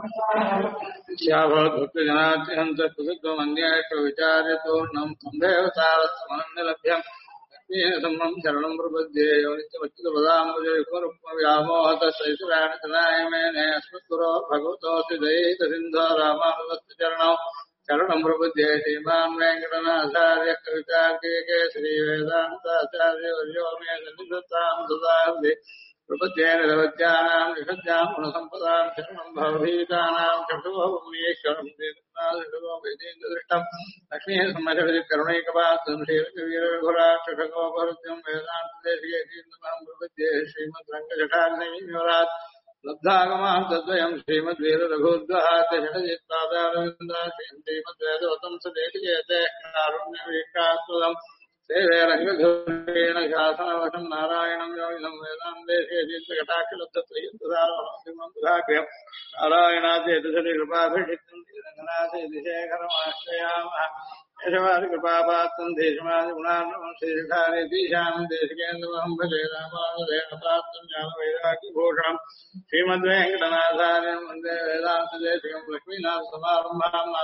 भक्तजनात्यहंत कुसुत्वमन्येषु विचार्यतोर्णम् तम्भेव तारस्तमनन्यलभ्यम् सम्मम् शरणम् प्रपद्ये योनित्यवच्युतपदाम्बुजयुगोरुक्मव्यामोहतश्चैतुराणतनायमेने अस्मद्गुरो भगवतोऽसि दयैकसिन्धो रामानुजस्य शरणम् प्रपद्ये श्रीमान् वेङ्कटनाथार्य कवितार्किके श्रीवेदान्ताचार्यवर्यो मे सन्निधत्ताम् सदाहृदि प्रपद्येन निरवध्यानाम् निषद्याम् गुणसम्पदाम् शरणम् भवभीतानाम् चक्षुभवमीश्वरम् दृष्टम् लक्ष्मीः सम्मशति करुणैकपात्रम् श्रीरघुवीरघुराक्षगोपरुद्यम् वेदान्तदेशिकेतीन्द्रम् प्रपद्ये श्रीमद्रङ्गजटाग्निरात् लब्धागमाम् तद्वयम् श्रीमद्वीररघुद्वहात् श्रीमद्वेदवतम् सदेशिकेते कारुण्यवीक्षात्वदम् सेवे रङ्गधूरेण शासनवशम् नारायणम् योगिनम् वेदान्तेशेतीर्थकटाक्षलब्धत्रयन्तदाग्र्यम् नारायणाद्येतसरि कृपाभिषिक्तम् श्रीरङ्गनाथेतिशेखरमाश्रयामः यशवादिकृपापात्रम् देशमादिगुणार्णवम् श्रीशानेतीशानम् देशिकेन्द्रमहम् भजे रामानुजेन पात्रम् ज्ञानवैराग्यभूषणम् श्रीमद्वेङ्कटनाथार्यम् वन्दे वेदान्तदेशिकम् लक्ष्मीनाथसमारम्भाम्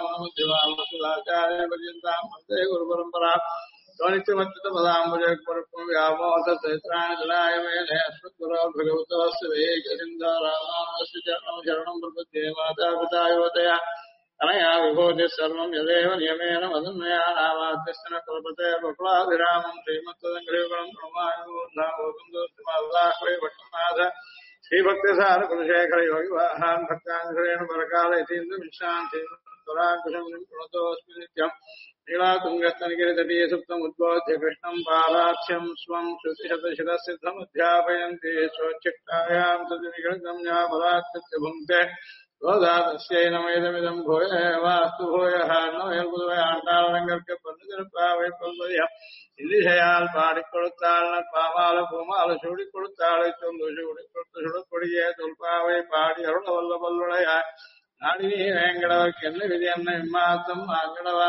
नाथयामनमध्यमामसुदाचार्यपर्यन्ताम् वन्दे गुरुपरम्पराम् स्वनित्यमच्युतपदाम्बुजयुगपरक्वम् व्यामोहतश्चैत्राणितनाय मेने अस्मद्गुरो भगवतोऽस्य दयैकसिन्धो रामानुजस्य चरणम् शरणम् प्रपद्ये मातापिता युवतया अनया विभूतिः सर्वम् यदेव नियमेन मदन्मया नामाद्यस्य न कल्पते बकुलाभिरामम् श्रीमत्तदङ्घ्रियुगलम् ब्रह्मायुर्धावोकन्दोस्तिमाल्लाह्वै भट्टनाथ श्रीभक्तिसारकुलशेखर योगिवाहान् भक्ताङ्घ्रेण परकाल यतीन्द्रमिश्रान् श्रीमत्पराङ्कुशम् प्रणतोऽस्मि नित्यम् लीलातुङ्गस्तनगिरितटीय सुप्तम् उद्बोध्य कृष्णम् पाराख्यम् स्वम् श्रुतिशतशिरसिद्धमध्यापयन्ति स्वच्छिष्टायाम् सतिनिगणगम्या बलात्कृत्य भुङ्क्ते गोदातस्यै नमेदमिदम् भूय वास्तु भूयः नोयल्पुदुवयाण्डालङ्गर्क पन्नुतिरुप्पाவை கொள்வதியம் இல்லிசையால் பாடிக் கொடுத்தாள் பாமால பூமால சூடிக் கொடுத்தாளை சொல்லு சூடிக் கொடுத்து சுடப்பொடியே தொல்பாவை பாடி அருள வல்ல வல்லுடையாய் நாடினி வேங்கடவர்க்கு என்ன விதி என்ன இம்மாத்தம் அங்கடவா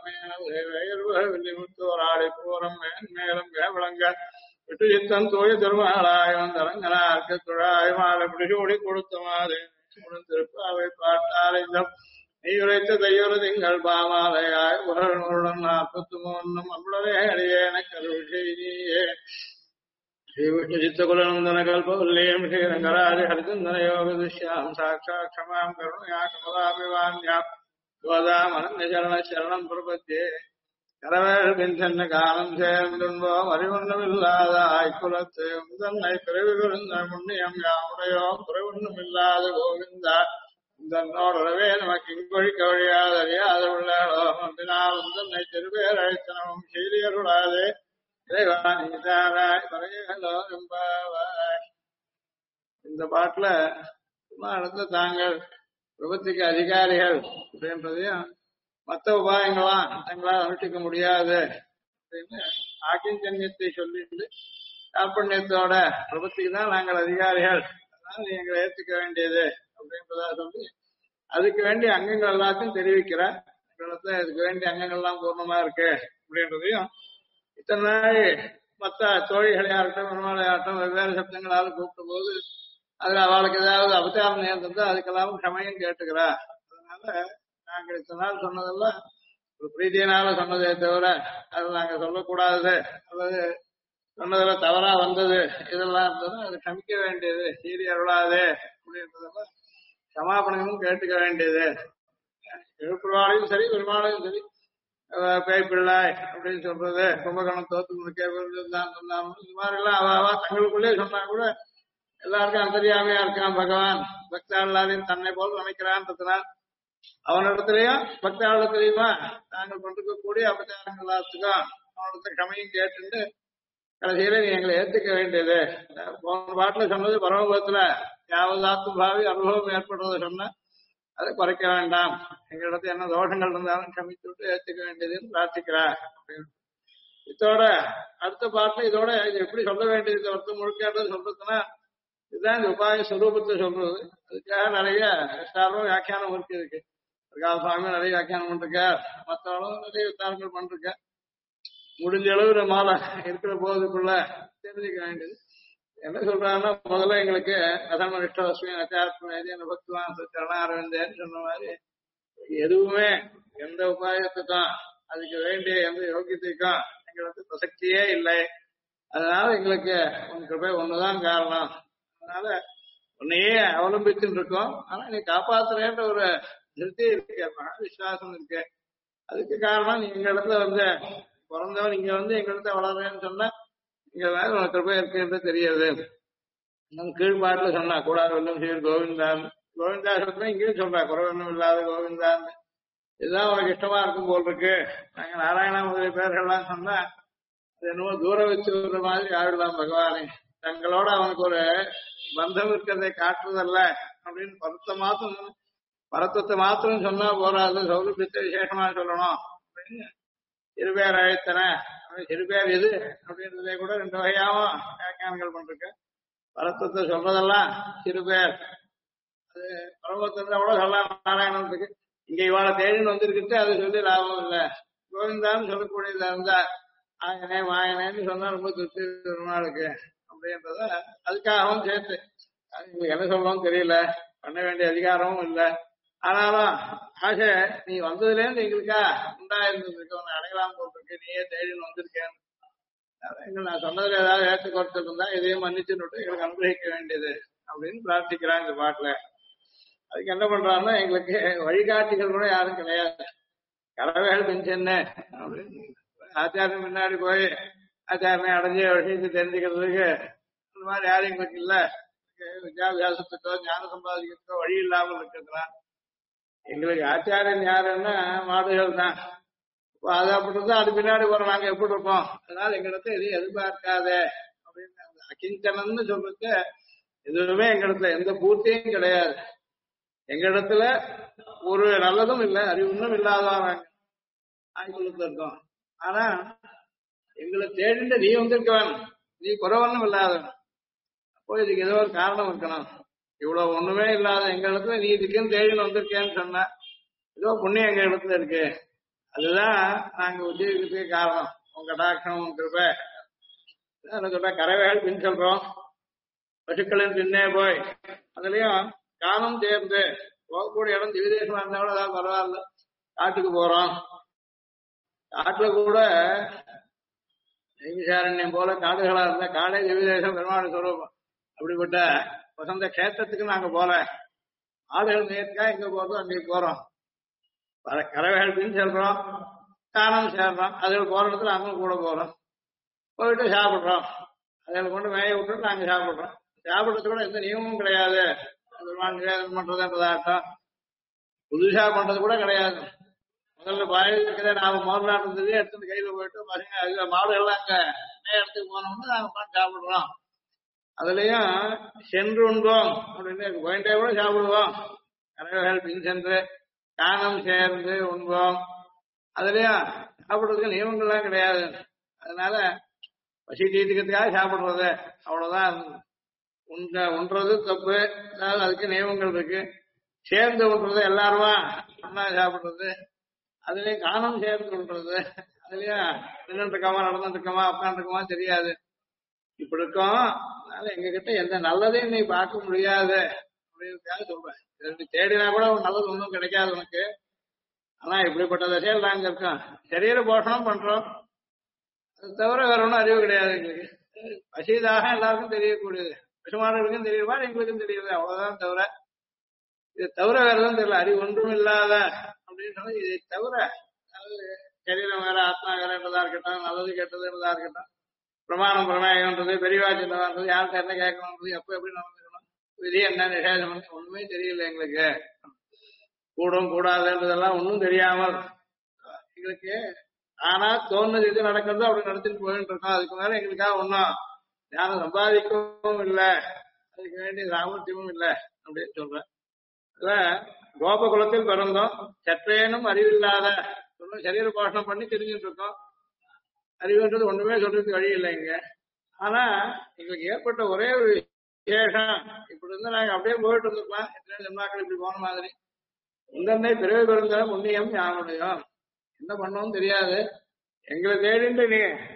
வண்ணமேனவில்லிமுத்தோர் ஆடை பூரம் மேலும் வேவளங்க விட்டு சித்தம் தூய திருமகளாயம் தரங்கனார்க்கு துழாய் மாலை பிடிசூடி கொடுத்த மாதிரி திருப்பாவை பாட்டாலிந்தம் நீ உரைத்த தையொரு திங்கள் பாமாலையாய் உடன் 43 அம்புடவே அடியேன கருள் செய்தியே श्री विष्णु चित्तकुलनंदन कल्पवल्लीं श्रीरंगराज हरिचंदन योग दुष्यां साक्षात् क्षमां करुणया कमलाभिवान्यां गोदामनन्य शरण शरणं प्रपद्ये கரவேல் பின்சென்ன காலம் சேர்ந்துன்போ அறிவொன்றுமில்லாத ஆய்குலத்து தன்னை பிறவி விழுந்த முன்னியம் யாமுடையோ குறைவொன்றுமில்லாத கோவிந்தா தன்னோடவே நமக்கு இங்கொழிக்க வழியாது அறியாத உள்ளோ மந்தினால் தன்னை திருவேர் அழைத்தனமும் சீரியருளாதே இந்த பாட்டுல அடுத்த தாங்கள் விபத்துக்கு அதிகாரிகள் அப்படின்றதையும் மற்ற உபாயங்களாம் தங்களால் அனுஷ்டிக்க முடியாது அப்படின்னு ஆக்கிஞ்சன்யத்தை சொல்லிட்டு கார்பண்யத்தோட விபத்துக்கு தான் நாங்கள் அதிகாரிகள், அதனால எங்களை ஏற்றுக்க வேண்டியது அப்படின்றதா சொல்லி அதுக்கு வேண்டிய அங்கங்கள் எல்லாத்தையும் தெரிவிக்கிறேன். இதுக்கு வேண்டிய அங்கங்கள்லாம் பூர்ணமா இருக்கு அப்படின்றதையும் இத்தனை நாள் மற்ற தோழிகளையாகட்டும் பெருமாளையாகட்டும் வெவ்வேறு சப்தங்களால் கூப்பிட்ட போது அதுல அவளுக்கு ஏதாவது அபச்சாரம் நேர்ந்தா அதுக்கெல்லாம் க்ஷமையும் கேட்டுக்கிறா. அதனால நாங்கள் இத்தனை நாள் சொன்னதெல்லாம் ஒரு பிரீதியினால சொன்னதே தவிர அது நாங்க சொல்லக்கூடாது அல்லது சொன்னதுல தவறா வந்தது இதெல்லாம் இருந்தது அது க்ஷமிக்க வேண்டியது, சீரி அருளாதே அப்படின்றதெல்லாம் சமாபனமும் கேட்டுக்க வேண்டியது. எழுப்புவாளையும் சரி பெருமாளையும் சரி பேய்பிள்ளாய் அப்படின்னு சொல்றது கும்பகோணம் தோத்து முடிக்க சொன்னாங்க. இந்த மாதிரி எல்லாம் அவ தங்களுக்குள்ளே சொன்னா கூட எல்லாருக்கும் அந்தரியாமையா இருக்கான் பகவான். பக்தாளாரையும் தன்னை போல் நினைக்கிறான்றதுனால் அவனிடத்திலையும் பக்தாளத்திலையுமா நாங்கள் கொண்டிருக்கக்கூடிய அபச்சாரங்கள் எல்லாத்துக்கும் அவனிடத்த கமையும் கேட்டுட்டு கடைசியில நீ எங்களை ஏத்துக்க வேண்டியது. போன பாட்டுல சொன்னது பரமபதத்துல யாவதாத்தும் பாவி அனுபவம் ஏற்படுறத சொன்ன அதை குறைக்க வேண்டாம், எங்களிடத்து என்ன தோஷங்கள் இருந்தாலும் கமித்து விட்டு ஏற்றுக்க வேண்டியதுன்னு பிரார்த்திக்கிறார் அப்படின்னு. இதோட அடுத்த பாட்டுல இதோட இது எப்படி சொல்ல வேண்டியது ஒருத்தர் முழுக்கேட்டது சொல்றதுன்னா இதுதான் இந்த உபாய சுரூபத்தை சொல்றது. அதுக்காக நிறைய விஸ்தாரமும் வியாக்கியானம் இருக்கு. இதுக்கு பிரகாச சுவாமி நிறைய வியாக்கியானம் பண்ணிருக்கார், மற்றவங்களும் நிறைய விஸ்தாரங்கள் பண்ணிருக்கார். முடிஞ்ச அளவு மாலை இருக்கிற போதுக்குள்ள தெரிஞ்சுக்க வேண்டியது. என்ன சொல்றாங்கன்னா முதல்ல எங்களுக்கு கதமனிஷ்டவஸ்மி அச்சாத்மேதி பக்திவான் சரணாரவிந்தேன்னு சொன்ன மாதிரி எதுவுமே எந்த உபாயத்துக்கும் அதுக்கு வேண்டிய எந்த யோகியத்துக்கும் எங்களுக்கு பிரசக்தியே இல்லை. அதனால எங்களுக்கு உன் கிருபை ஒண்ணுதான் காரணம். அதனால உன்னையே அவலம்பிச்சுட்டு இருக்கோம். ஆனா நீ காப்பாத்துறேன்ற ஒரு திருப்தி இருக்கு, மகா விசுவாசம் இருக்கு. அதுக்கு காரணம் நீ எங்க இடத்துல வந்து பிறந்தவன் இங்க வந்து எங்க இடத்துல வளர்றேன்னு சொன்னா இங்க வேற உனக்கு கிருபை இருக்குன்னு தெரியாது. நம்ம கீழ்பாட்டுல சொன்னா கூடாது வெல்லும் சீர் கோவிந்தான் கோவிந்தா சொல்றேன், இங்கேயும் சொல்றா குறவென்னும் இல்லாத கோவிந்தான். இதுதான் உனக்கு இஷ்டமா இருக்கும் போல் இருக்கு. நாங்க நாராயணா முதலிய பேர்கள்லாம் சொன்னா அது என்னமோ தூரம் வச்சு விடுற மாதிரி ஆயிடலாம். பகவானே தங்களோட அவனுக்கு ஒரு பந்தம் இருக்கிறதை காட்டுறதல்ல அப்படின்னு பரத்தத்தை மாத்திரம் சொன்னா போறாது, சௌலபியத்தை விசேஷமா சொல்லணும் அப்படின்னு இருபேர் அழைத்தன. இருபேர் எது அப்படின்றதே கூட ரெண்டு வகையாவும் வியாக்கியானங்கள் பண்றேன். பரத்தத்தை சொல்றதெல்லாம் சிறுபேர், அது பரமத்தத்தை கூட சொல்லலாம் நாராயணத்துக்கு. இங்க இவாளை தேடின்னு வந்திருக்கிட்டு அது சொல்லி லாபம் இல்லை. கோவிந்தான்னு சொல்லக்கூடியதா இருந்தா ஆயனே மாயனேன்னு சொன்னா ரொம்ப திருப்தி பெருமாளுக்கு அப்படின்றத அதுக்காகவும் சேர்த்து எங்களுக்கு என்ன சொல்லணும்னு தெரியல, பண்ண வேண்டிய அதிகாரமும் இல்லை. ஆனாலும் ஆசை நீ வந்ததுல இருந்து எங்களுக்கா உண்டா இருந்ததுக்கு உன்னை அடையலாம் போட்டிருக்கு, நீயே தேடின்னு வந்திருக்கேன். நான் சொன்னதுல ஏதாவது ஏற்ற குறைச்சல் இருந்தா இதையும் மன்னிச்சுன்னு எங்களுக்கு அனுகிரகிக்க வேண்டியது அப்படின்னு பிரார்த்திக்கிறான் இந்த பாட்டுல. அதுக்கு என்ன பண்றாங்கன்னா எங்களுக்கு வழிகாட்டிகள் கூட யாரும் கிடையாது. கரவேல் பெஞ்சென்ன அப்படின்னு ஆச்சாரியம் முன்னாடி போய் ஆச்சாரனை அடைஞ்ச விஷயத்தை தெரிஞ்சுக்கிறதுக்கு இந்த மாதிரி யாரும் எங்களுக்கு இல்ல. வித்யாபியாசத்துக்கோ ஞான சம்பாதிக்கிறதுக்கோ வழி இல்லாமல் இருக்கிறதுலாம். எங்களுக்கு ஆச்சாரியன் யாருன்னா மாடுகள் தான். அதாப்பட்டது அது பின்னாடி போறோம், நாங்க எப்படி இருப்போம். அதனால எங்களிடத்துல எதையும் எதிர்பார்க்காதே அப்படின்னு அகிஞ்சனன்னு சொல்றது எதுவுமே எங்களிடத்துல எந்த பூர்த்தியும் கிடையாது. எங்க இடத்துல ஒரு நல்லதும் இல்லை, அறிவுன்னும் இல்லாதவங்க ஆய்வுகளுக்கு இருக்கோம். ஆனா எங்களை தேடிட்டு நீ வந்திருக்கவன், நீ குறவனும் இல்லாதவன். அப்போ இதுக்கு ஏதோ ஒரு காரணம் இருக்கணும். இவ்வளவு ஒண்ணுமே இல்லாத எங்க இடத்துல நீ இதுக்குன்னு தேடின்னு வந்திருக்கேன்னு சொன்ன ஏதோ புண்ணியம் எங்க இடத்துல இருக்கு. அதுதான் நாங்க உத்தியோகத்துக்கு காரணம். உங்க டாக்டர் உங்க கிருபை சொல்ற கரவேல் பின் சொல்றோம். பசுக்களின் பின்னே போய் அதுலயும் காலம் சேர்ந்து போகக்கூடிய இடம் திவிதேசமா இருந்தா கூட அதான் பரவாயில்ல. காட்டுக்கு போறோம், காட்டுல கூட நெய்மிசாரண்யம் போல காடுகளா இருந்தா காடே திவிதேசம் பெருமாள் சொல்லுவோம். அப்படிப்பட்ட வசந்த கஷேத்திரத்துக்கு நாங்க போல ஆடுகள் நேர்க்கா எங்க போறோம் அன்னைக்கு போறோம். கரவேல் பின் சொல்றோம், காணம் சேர்றோம். அதில் போற இடத்துல அங்க கூட போறோம், போயிட்டு சாப்பிடுறோம். அதில் கொண்டு மேய விட்டுட்டு நாங்க சாப்பிடுறோம். சாப்பிடுறது கூட எந்த நியமமும் கிடையாது. நிவேதனம் பண்றதுன்றதாட்டம் புதுசா பண்றது கூட கிடையாது. முதல்ல பாயில் இருக்கிறத நாம மோர்லாட்டத்தையே எடுத்துட்டு கையில போயிட்டு பசங்க மாடுகள்லாம் அங்க இடத்துக்கு போனோம்னா நாங்க உட்காந்து சாப்பிடுறோம். அதுலயும் சென்று உண்போம் அப்படின்னு போயிட்டே கூட சாப்பிடுவோம். கரவேல் பின் சென்று காணம் சேர்ந்து உண்போம். அதுலயும் சாப்பிடுறதுக்கு நியமங்கள்லாம் கிடையாது. அதனால பசி தீர்த்துக்கிறதுக்காக சாப்பிடுறது அவ்வளவுதான். உண்றது தப்பு, அதாவது அதுக்கு நியமங்கள் இருக்கு. சேர்ந்து உண்றது எல்லாருமா ஒன்னா சாப்பிடுறது, அதுலயும் காணம் சேர்ந்து உண்றது, அதுலயும் நின்றுட்டு இருக்கமா நடந்துட்டு இருக்கமா உட்காந்து இருக்கமா தெரியாது. இப்படி இருக்கும். அதனால எங்க கிட்ட எந்த நல்லதையும் நீ பார்க்க முடியாது அப்படின்றதுக்காக சொல்றேன். தேடினா கூட ஒரு நல்லது ஒன்றும் கிடைக்காது உனக்கு. ஆனா இப்படிப்பட்ட தசையில் நாங்க இருக்கோம். சரீர போஷணம் பண்றோம், அது தவிர வேற ஒன்றும் அறிவு கிடையாது எங்களுக்கு. பசிதாக எல்லாருக்கும் தெரியக்கூடியது, பசுமாடுகளுக்கும் தெரியுமா எங்களுக்கும் தெரியுது, அவ்வளவுதான். தவிர இதை தவிர வேற எதுவும் தெரியல. அறிவு ஒன்றும் இல்லாத அப்படின்னு சொன்னா இதை தவிர அதாவது சரீரம் வேற ஆத்மா வேறன்றதா இருக்கட்டும், நல்லது கெட்டதுன்றதா இருக்கட்டும், பிரமாணம் பிரமேயம்ன்றது, பெரியவா சின்னதான்றது, யாருக்கு என்ன கேட்கணும்ன்றது, எப்ப எப்படி நடந்துக்கணும், விதி என்ன நிஷேதம் ஒண்ணுமே தெரியல எங்களுக்கு. கூடும் கூடாதுன்றதெல்லாம் ஒன்றும் தெரியாமல் எங்களுக்கு ஆனா தோணுது இது நடக்கிறதோ அப்படி நடத்திட்டு போயிட்டு இருக்கோம். அதுக்கு மேல எங்களுக்காக ஒன்றும் ஞானம் சம்பாதிக்கவும் இல்லை, அதுக்கு வேண்டிய சாமர்த்தியமும் இல்லை அப்படின்னு சொல்றேன். கோபகுலத்தில் பிறந்தோம், சற்றேனும் அறிவில்லாத சரீர போஷணம் பண்ணி தெரிஞ்சுட்டு இருக்கோம். அறிவுன்றது ஒண்ணுமே சொல்றதுக்கு வழி இல்லை இங்க. ஆனா எங்களுக்கு ஏற்பட்ட ஒரே ஒரு விசேஷம், இப்படி இருந்தா நாங்க அப்படியே போயிட்டு இருந்துக்கலாம். எத்தனை ஜென்மாக்கள் இப்படி போன மாதிரி. உங்கன்னே பிறகு பிறந்த புண்ணியம் யாருடையும் என்ன பண்ணோம்னு தெரியாது. எங்களை தேடிட்டு நீ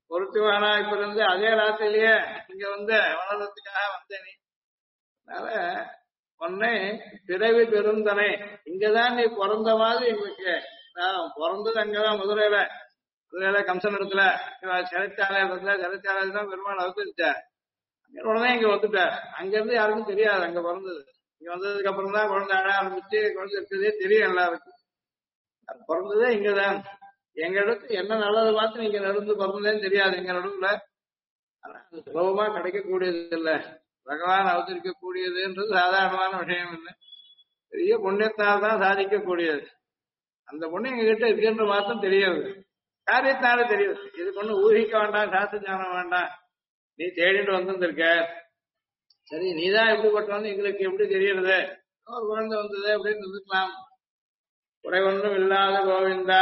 பொருத்துவானா இப்ப இருந்து அதே ராத்திரிலேயே இங்க வந்து வளர்றதுக்காக வந்தேன் நீ. அதனால உன்னை பிறவி பெருந்தனை இங்கதான் நீ பிறந்த மாதிரி எங்களுக்கு நான் பிறந்தது அங்கதான் மதுரையில கம்சன் இடத்துல சிறைச்சாலையில தான் பெருமாள் அவதரிச்சார். உடனே இங்க வந்துட்டார். அங்க இருந்து யாருக்கும் தெரியாது அங்க பிறந்தது. இங்க வந்ததுக்கு அப்புறம் தான் குழந்தை அழ ஆரம்பிச்சு குழந்தை இருக்கிறதே தெரியும் எல்லாருக்கும். பிறந்ததே இங்கதான். எங்க இடத்து என்ன நல்லது பார்த்து நீங்க நடந்து பிறந்ததேன்னு தெரியாது எங்க நடுவுல. ஆனா அது சுலபமா கிடைக்கக்கூடியது இல்லை. பகவான் அவதரிக்கக்கூடியதுன்றது சாதாரணமான விஷயம் இல்லை. பெரிய புண்ணியத்தால் தான் சாதிக்கக்கூடியது. அந்த புண்ணியம் எங்க கிட்ட இருக்குன்ற மாத்திரம் தெரியாது. காரியத்தால தெரியுது. இதுக்கு ஒண்ணு ஊகிக்க வேண்டாம், சாஸ்திர ஞானம் வேண்டாம். நீ தேடிட்டு வந்திருக்க. சரி நீதான் எப்படிப்பட்டவன்னு எங்களுக்கு எப்படி தெரியறது? ஒரு குழந்தை வந்தது அப்படின்னு இருந்துக்கலாம். குறை ஒன்றும் இல்லாத கோவிந்தா,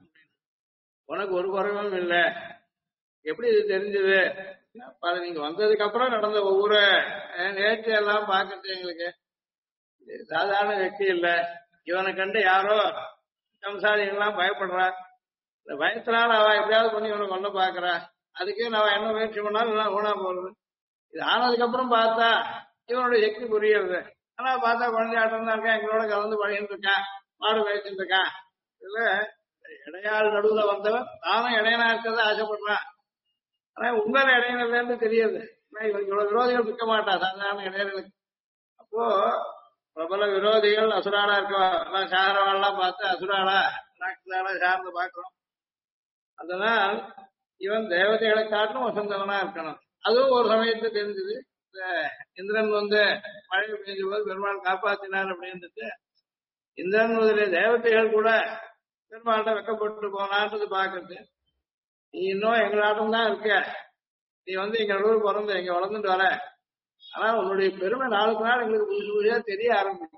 உனக்கு ஒரு குறைவும் இல்லை. எப்படி இது தெரிஞ்சது? நீங்க வந்ததுக்கு அப்புறம் நடந்த ஒவ்வொரு நேற்று எல்லாம் பார்க்கறது எங்களுக்கு சாதாரண வெற்றி இல்லை. இவனை கண்டு யாரோ கம்சாதிகள்லாம் பயப்படுறா. இந்த பயத்தினால அவ எப்படியாவது பண்ணி இவனை கொண்டு பாக்குறா. அதுக்கே நான் என்ன முயற்சி பண்ணாலும் எல்லாம் ஊனா போறது. இது ஆனதுக்கு அப்புறம் பார்த்தா இவனுடைய சக்தி புரியுது. ஆனா பார்த்தா குழந்தையாட்டம் தான் இருக்கான், எங்களோட கலந்து பழகிட்டு இருக்கான், மாடு வயசுட்டு இருக்கான். இதுல இடையாள் நடுவுல வந்தவன் நானும் இடையனா இருக்கிறத ஆசைப்படுறான். ஆனா உண்மையில இடையினர்லேருந்து தெரியுது. இவனுக்கு இவ்வளவு விரோதிகள் இருக்க மாட்டா சாதாரண இடையர்களுக்கு. அப்போ பிரபல விரோதிகள் அசுராளா இருக்க சாகரவாள்லாம் பார்த்து அசுராளா ராட்சசாலா சார்ந்து பார்க்கிறோம். அதனால் இவன் தேவதைகளை காட்டும் வசந்தவனா இருக்கணும். அதுவும் ஒரு சமயத்தை தெரிஞ்சது. இந்த இந்திரன் வந்து மழை பெய்ஞ்ச போது பெருமாள் காப்பாத்தினார் அப்படின்ட்டு இந்திரன் முதலிய தேவதைகள் கூட பெருமாள்கிட்ட வெக்கப்பட்டு போனான்றது பாக்குறது. நீ இன்னும் எங்களாட்டம் தான் இருக்க. நீ வந்து எங்க நடுவில் பிறந்த எங்க வளர்ந்துட்டு வர. ஆனா உன்னுடைய பெருமை நாளுக்கு நாள் எங்களுக்கு புதுசு புதுசா தெரிய ஆரம்பிச்சு.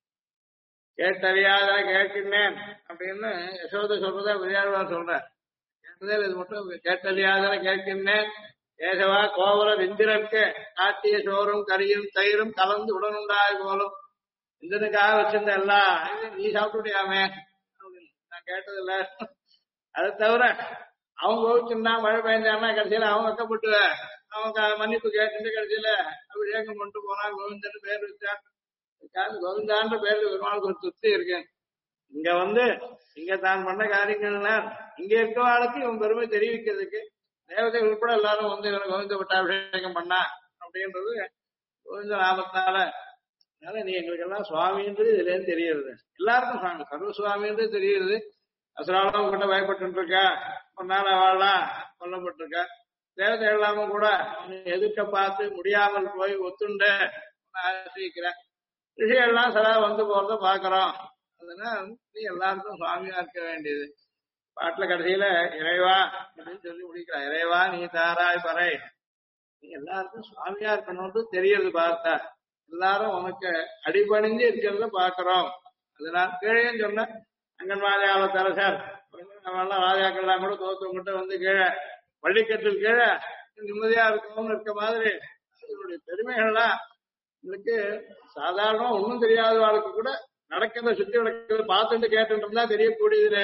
கேட்டறியாத கேட்கின்றேன் அப்படின்னு யசோதை சொல்றதா விளையாடுவார் சொல்ற. கேட்டதே இது மட்டும் கேட்டறியாத கேட்கின்றேன். ஏசவா கோவல இந்திரனுக்கு காட்டிய சோறும் கறியும் தயிரும் கலந்து உடனுண்டாய் போலும். இந்திரனுக்காக வச்சிருந்த எல்லாம் நீ சாப்பிட்டுட்டியாமே அப்படின்னு நான் கேட்டதில்ல. அதை தவிர அவங்க கோவிச்சுன்னா மழை பெய்ஞ்சான்னா கடைசியில அவன் வைக்கப்பட்டு அவங்க மன்னிப்பு கேட்டு கடைசியில அபிஷேகம் கொண்டு போனா கோவிந்தன் பேர் வச்சான். கோவிந்தான்ற பேர்ல பெருமாளுக்கு ஒரு திருப்தி இருக்கேன். இங்க வந்து இங்க தான் பண்ண காரியங்கள்லாம் இங்க இருக்கவாளுக்கு இவன் பெருமை தெரிவிக்கிறதுக்கு தேவதைகள் உட்பட எல்லாரும் வந்து இவனை கோவிந்த பட்டாபிஷேகம் பண்ணா அப்படின்றது கோவிந்த நாமத்தினால. அதனால நீ எங்களுக்கு எல்லாம் சுவாமின்றது இதுல இருந்து தெரியுது. எல்லாருக்கும் சுவாமி சர்வ சுவாமின்றது தெரியுது. அசுராலும் கிட்ட பயப்பட்டு இருக்கா. ஒரு நாள் அவள்லாம் கொல்லப்பட்டிருக்கா. தேவதை எல்லாமும் கூட எதிர்க்க பார்த்து முடியாமல் போய் ஒத்துண்டு ஆசிரிக்கிறேன். ரிஷிகள்லாம் சதா வந்து போறத பாக்குறோம். அதனால நீ எல்லாருக்கும் சுவாமியா இருக்க வேண்டியது. பாட்டுல கடைசியில இறைவா அப்படின்னு சொல்லி முடிக்கிறா. இறைவா நீ தாராய் பறை. நீ எல்லாருக்கும் சுவாமியா இருக்கணும்னு தெரியறது பார்த்தா எல்லாரும் உனக்கு அடிபணிஞ்சு இருக்கிறத பாக்குறோம். அதனால கீழே சொன்ன அங்கன்வாடியாள தரசர் நம்மெல்லாம் ராஜாக்கள்லாம் கூட தோத்தவங்கிட்ட வந்து கீழே வள்ளிக்கட்டில் கீழே நிம்மதியா இருக்கணும்னு இருக்க மாதிரி இதனுடைய பெருமைகள்லாம் உங்களுக்கு சாதாரணமா ஒன்றும் தெரியாத வாழ்க்கை கூட நடக்கிறத சுத்தி நடக்கிறத பார்த்துட்டு கேட்டு இருந்தா தெரியக்கூடியது.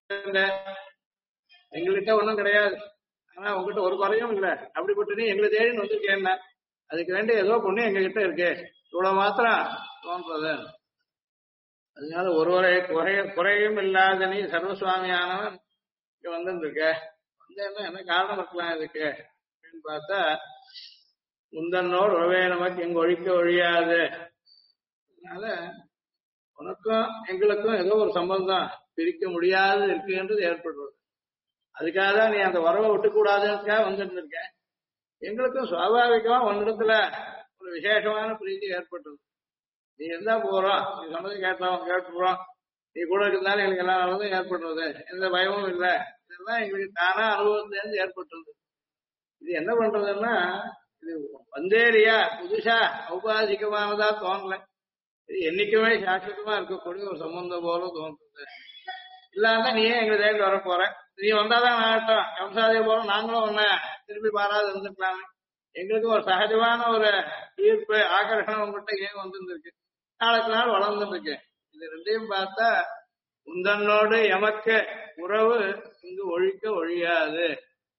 எங்ககிட்ட ஒன்றும் கிடையாது. ஆனா உங்ககிட்ட ஒரு குறையும் இல்லை. அப்படிப்பட்ட நீ எங்களை தேடின்னு வந்திருக்கேன்னா அதுக்கு வேண்டிய ஏதோ பொண்ணு எங்க கிட்ட இருக்கு. இவ்வளவு மாத்திரம் தோன்றது. அதனால ஒருவரை குறையும் இல்லாத நீ சர்வசுவாமியானவன் இங்க வந்துருக்க. வந்து என்ன காரணம் இருக்கலாம் இதுக்கு அப்படின்னு பார்த்தா முந்தன்னோடு உறவே நமக்கு எங்க ஒழிக்க ஒழியாது. அதனால உனக்கும் எங்களுக்கும் ஏதோ ஒரு சம்பந்தம் பிரிக்க முடியாது இருக்குன்றது ஏற்படுறது. அதுக்காக தான் நீ அந்த உறவை விட்டுக்கூடாதுக்காக வந்துட்டு இருக்க. எங்களுக்கும் சுவாபாவிகமா உன்னிடத்துல ஒரு விசேஷமான பிரீதி ஏற்பட்டது. நீ இருந்தா போறோம், நீ சொன்னது கேட்டுறோம், நீ கூட இருந்தாலும் எங்களுக்கு எல்லா நல்லதும் ஏற்படுறது, எந்த பயமும் இல்லை. இதெல்லாம் எங்களுக்கு தானா அனுபவத்திலேருந்து ஏற்பட்டுருது. இது என்ன பண்றதுன்னா இது வந்தேரியா புதுசா ஔபாதிகமானதா தோணல. இது என்னைக்குமே சாஸ்திரமா இருக்கக்கூடிய ஒரு சம்பந்தம் போல தோன்றது. இல்லாம நீ ஏன் எங்க தேடி வர போற? நீ வந்தாதான் ஆகட்டும், கம்சாதிய போல நாங்களும் ஒன்ன திருப்பி பாராது இருந்துக்கலாமே. எங்களுக்கு ஒரு சகஜமான ஒரு ஈர்ப்பு ஆகர்ஷணம் உங்ககிட்ட ஏன் வந்துருக்கு. நாளுக்கு நாள் வளர்ந்துட்டு இருக்கு. இது ரெண்டையும் பார்த்தா உந்தன்னோடு எமக்கு உறவு இங்கு ஒழிக்க ஒழியாது.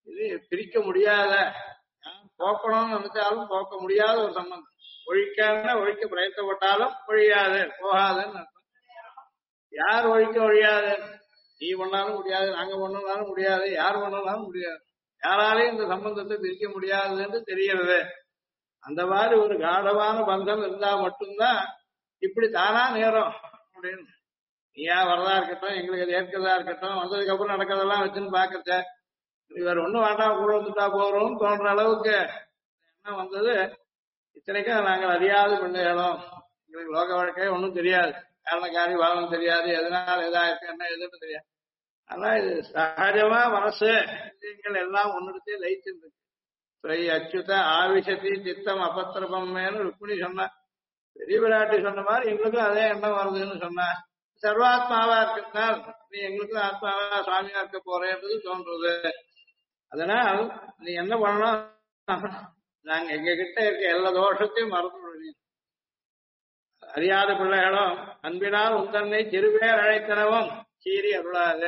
இது பிரிக்க முடியாத, போக்கணும்னு நினைச்சாலும் போக்க முடியாத ஒரு சம்பந்தம். ஒழிக்க பிரயத்தப்பட்டாலும் ஒழியாது, போகாதுன்னு அர்த்தம். யார் ஒழியாது? நீ பண்ணாலும் முடியாது, நாங்க பண்ணாலும் முடியாது, யார் பண்ணாலும் முடியாது. யாராலையும் இந்த சம்பந்தத்தை பிரிக்க முடியாதுன்னு தெரிகிறது. அந்த மாதிரி ஒரு காடமான பந்தம் இருந்தா மட்டும்தான் இப்படி தானா நேரம் அப்படின்னு. நீயா வரதா இருக்கட்டும், எங்களுக்கு அது ஏற்கிறதா இருக்கட்டும், வந்ததுக்கு அப்புறம் நடக்கிறதெல்லாம் வச்சுன்னு பாக்கிறத இவர் ஒண்ணும் வேண்டாம் கூட வந்துட்டா போறோம் தோன்ற அளவுக்கு என்ன வந்தது. இத்தனைக்கும் நாங்கள் அறியாத பிள்ளைகளும், எங்களுக்கு லோக வாழ்க்கையே ஒன்றும் தெரியாது, காரணக்காரி பாவம் தெரியாது, எதனால எதா இருக்கு என்ன எதுன்னு தெரியாது. ஆனா இது சகஜமா மனசு விஷயங்கள் எல்லாம் ஒன்னுடத்தே லயிச்சிருக்கு. அச்சுத ஆவிஷத்தி சித்தம் அபத்திரபம்மேன்னு ருக்மிணி சொன்ன, பெரிய விராட்டி சொன்ன மாதிரி எங்களுக்கும் அதே எண்ணம் வருதுன்னு சொன்ன. சர்வாத்மாவா இருக்கிறதுனால் நீ எங்களுக்கும் ஆத்மாவா சுவாமியா இருக்க போறேன்றது தோன்றது. அதனால் நீ என்ன பண்ணணும், நாங்க எங்க கிட்ட இருக்க எல்லா தோஷத்தையும் மறந்துடுவீங்க. அறியாத பிள்ளைகளும் அன்பினால் உந்தன்னை சிறுபேர் அழைத்தனவும் சீறி அருளாது.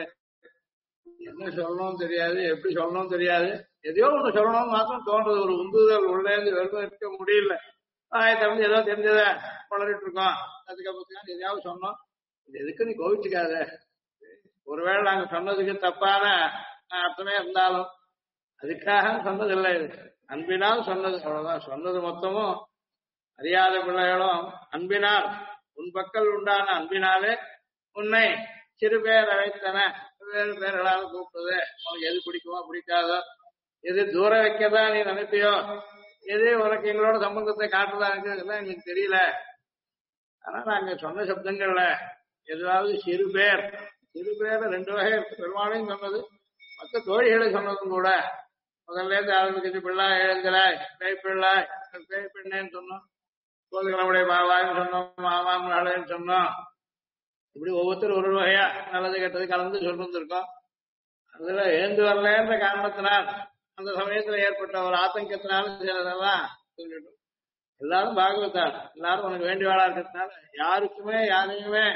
என்ன சொல்லணும் தெரியாது, எப்படி சொல்லணும் தெரியாது, எதையோ ஒண்ணு சொல்லணும்னு மாத்திரம் தோன்றது. ஒரு உந்துதல் உள்ளே இருந்து வெறும் இருக்க முடியல. ஆயத்தை வந்து ஏதோ தெரிஞ்சத வளரிட்டு இருக்கோம், அதுக்கப்புறம் எதையாவது சொன்னோம். இது எதுக்கு நீ கோவிச்சுக்காத. ஒருவேளை நாங்க சொன்னதுக்கு தப்பான அர்த்தமே இருந்தாலும் அதுக்காக சொன்னதில்லை, இது அன்பினால் சொன்னது, அவ்வளவுதான். சொன்னது மொத்தமும் அறியாத பிள்ளைகளும் அன்பினால் உன் பக்கல் உண்டான அன்பினாலே உன்னை சிறு பேர் அழைத்தன, வேறு பேர்களால் கூப்பிடுது. உனக்கு எது பிடிக்குமோ பிடிக்காதோ, எது தூர வைக்கதா நீ நினைப்பியோ, எது உனக்கு எங்களோட சம்பந்தத்தை காட்டுறதா இருக்கிறதுலாம் எங்களுக்கு தெரியல. ஆனா நாங்க சொன்ன சப்தங்கள்ல எதாவது சிறு பேர் ரெண்டு வகை இருக்கு. பெருமாளையும் சொன்னது, மற்ற தோழிகளை சொன்னதும் கூட. முதல்ல இருந்து ஆரம்பிச்சு பிள்ளாய் எழுந்திராய், பேய் பிள்ளாய், பேய் பெண்ணேன்னு சொன்னோம், கோதுகளமுடைய பாவான்னு சொன்னோம், மாமான்னு சொன்னோம். இப்படி ஒவ்வொருத்தரும் ஒரு வகையா நல்லது கெட்டது கலந்து சொல்லிருந்திருக்கோம். அதுல எழுந்து வரலன்ற காரணத்தினால் அந்த சமயத்துல ஏற்பட்ட ஒரு ஆத்தங்கத்தினாலும் சிலதெல்லாம் சொல்லிட்டோம். எல்லாரும் பாகவத்தார், எல்லாரும் உனக்கு வேண்டியவாளா இருக்கிறதுனால யாருக்குமே யாரையுமே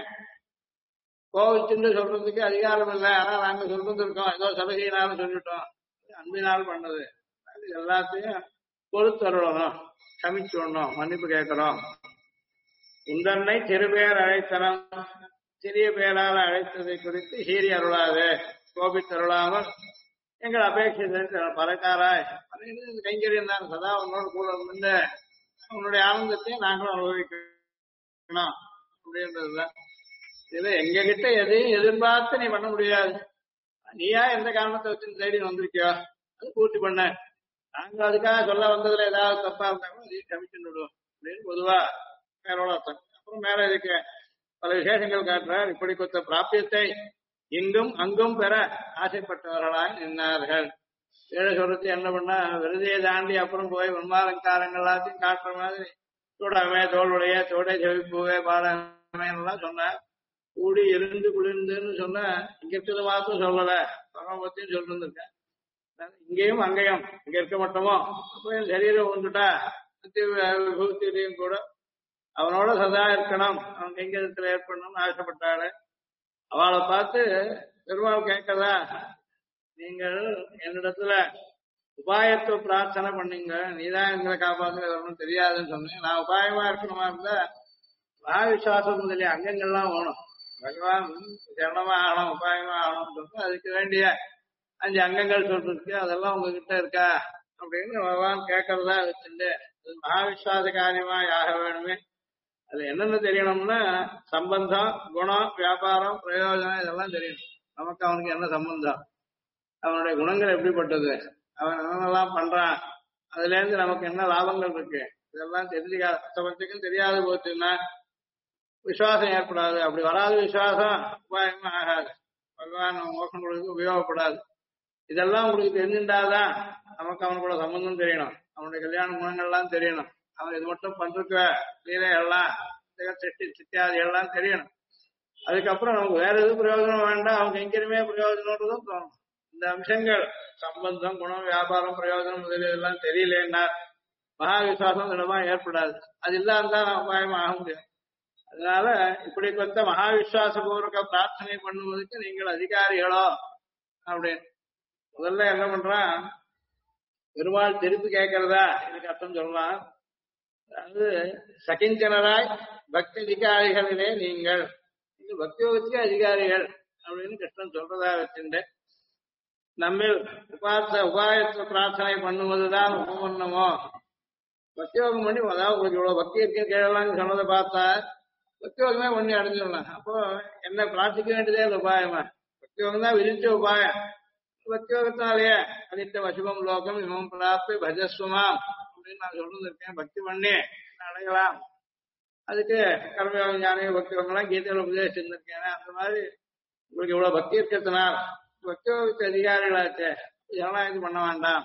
கோவிச்சுன்னு சொல்றதுக்கு அதிகாரம் இல்லை. ஆனா நாங்க சொல்லிருந்திருக்கோம், ஏதோ சலுகையினாலும் சொல்லிட்டோம், அன்பினால் பண்ணது. அது எல்லாத்தையும் பொறுத்தருளணும், சமிச்சுடணும், மன்னிப்பு கேட்கிறோம். உந்தன்னை சிறுபேர் அழைத்தனம், சிறிய பேரால் அழைத்ததை குறித்து சீறி அருளாது, கோபித்தருளாமல் எங்கள் அபேட்சை பறக்காராய் கைங்கரியம் தான். சதா உன்னோட கூட வந்து உன்னுடைய ஆனந்தத்தையும் நாங்களும் அனுபவிக்கணும் அப்படின்றதுதான். இது எங்க கிட்ட எதையும் எதிர்பார்த்து நீ பண்ண முடியாது. நீயா எந்த காரணத்தை வச்சு தேடி வந்திருக்கியோ அது பூர்த்தி பண்ண. நாங்க அதுக்காக சொல்ல வந்ததுல ஏதாவது தப்பா இருந்தாலும் அதையும் கமிச்சு விடுவோம் அப்படின்னு பொதுவா மேலோட அர்த்தம். அப்புறம் மேல இதுக்கு பல விசேஷங்கள் காட்டுறார். இப்படி கொத்த பிராபியத்தை இங்கும் அங்கும் பெற ஆசைப்பட்டவர்களாய் நின்றார்கள். ஏழு சொல்றது என்ன பண்ணா, விருதையை தாண்டி அப்புறம் போய் உன்மாலங்காரங்கள் எல்லாத்தையும் காட்டுற மாதிரி தோடாமே தோளுடைய தோடை செவிப்பூவே பாடமே எல்லாம் சொன்ன. கூடி இருந்து குளிர்ந்துன்னு சொன்ன, இங்க இருக்கிறது மாத்திரம் சொல்லல, பகவத்தையும் சொல்லிருந்திருக்கேன். இங்கேயும் அங்கேயும் இங்க இருக்க மாட்டோமோ அப்போ என் சரீரம் வந்துட்டா விபூத்தியும் கூட அவனோட சதா இருக்கணும், அவன் கைங்கரியத்துல ஏற்படணும்னு ஆசைப்பட்டாள். அவளை பார்த்து பெருமாள் கேட்கதா, நீங்கள் என்னிடத்துல உபாயத்தை பிரார்த்தனை பண்ணீங்க, நீதான் எங்களை காப்பாத்துல வரணும் தெரியாதுன்னு சொன்னேன். நான் உபாயமா இருக்கணுமா இருந்தா மகாவிசுவாசம் முதலிய அங்கங்கள்லாம் வேணும். பகவான் சரணமா ஆகணும், உபாயமா ஆகணும்னு சொல்லிட்டு அதுக்கு வேண்டிய 5 அங்கங்கள் சொல்றதுக்கு அதெல்லாம் உங்ககிட்ட இருக்கா அப்படின்னு பகவான் கேட்கறதா வச்சுட்டு, மகாவிசுவாச காரியமா ஆக வேணுமே. அது என்னென்ன தெரியணும்னா சம்பந்தம், குணம், வியாபாரம், பிரயோஜனம் இதெல்லாம் தெரியணும். நமக்கு அவனுக்கு என்ன சம்பந்தம், அவனுடைய குணங்கள் எப்படிப்பட்டது, அவன் என்னென்னலாம் பண்றான், அதுல இருந்து நமக்கு என்ன லாபங்கள் இருக்கு, இதெல்லாம் தெரிஞ்சுக்காத பட்சத்துக்கும் தெரியாது போச்சுன்னா விசுவாசம் ஏற்படாது. அப்படி வராது விசுவாசம் உபாயமா ஆகாது, பகவான் மோசம் கொடுக்க உபயோகப்படாது. இதெல்லாம் உங்களுக்கு தெரிஞ்சுட்டாதான் நமக்கு அவனுக்கூட சம்பந்தம் தெரியணும், அவனுடைய கல்யாண குணங்கள்லாம் தெரியணும், அவன் இது மட்டும் பண்ருக்க லீலைகள்லாம் சித்தியாதி எல்லாம் தெரியணும். அதுக்கப்புறம் நமக்கு வேற எதுவும் பிரயோஜனம் வேண்டாம், அவங்க எங்கேயுமே பிரயோஜனம்ன்றதும் தோணும். இந்த அம்சங்கள் சம்பந்தம், குணம், வியாபாரம், பிரயோஜனம் முதலியெல்லாம் தெரியலன்னா மகா விசுவாசம் திடமா ஏற்படாது. அது இல்லாம தான் உபாயமா ஆக முடியும். அதனால இப்படி கொத்த மகா விசுவாச பூர்வக பிரார்த்தனை பண்ணுவதற்கு நீங்கள் அதிகாரிகளோ அப்படின்னு முதல்ல என்ன பண்றான், பெருமாள் திருப்பி கேட்கறதா இதுக்கு அர்த்தம் சொல்லலாம். அதாவது சகிஞ்சனராய் பக்தி அதிகாரிகளிலே நீங்கள் பக்தியோகத்துக்கு அதிகாரிகள் அப்படின்னு கிருஷ்ணன் சொல்றதா வச்சுட்டு, நம்ம உபாயத்தை பிரார்த்தனை பண்ணுவதுதான் உபமன்னமோ, பக்தியோகம் பண்ணி அதாவது உங்களுக்கு இவ்வளவு பக்தி இருக்குன்னு கேட்கலாம்னு சொன்னதை பார்த்தா பக்தியோகமே பண்ணி அடைஞ்சிடலாம். அப்போ என்ன பிரார்த்திக்க வேண்டியதே அது உபாயமா, பக்தியோகம் தான் விரிச்ச உபாயம். பக்தியோகத்தினாலேயே அனித்த வசுபம் லோகம் இமம் பிராப்தி பஜஸ்வமாம் அப்படின்னு நான் சொல்லிருக்கேன். பக்தி பண்ணி அடையலாம். அதுக்கு கர்மயோகம் ஞான பக்தியோகம்லாம் கீதையில உபதேசிச்சிருந்திருக்கேன். அந்த மாதிரி உங்களுக்கு இவ்வளவு பக்தி இருக்கிறதுனால் பக்தியோகத்துக்கு அதிகாரிகளாச்சே, இதெல்லாம் இது பண்ண வேண்டாம்.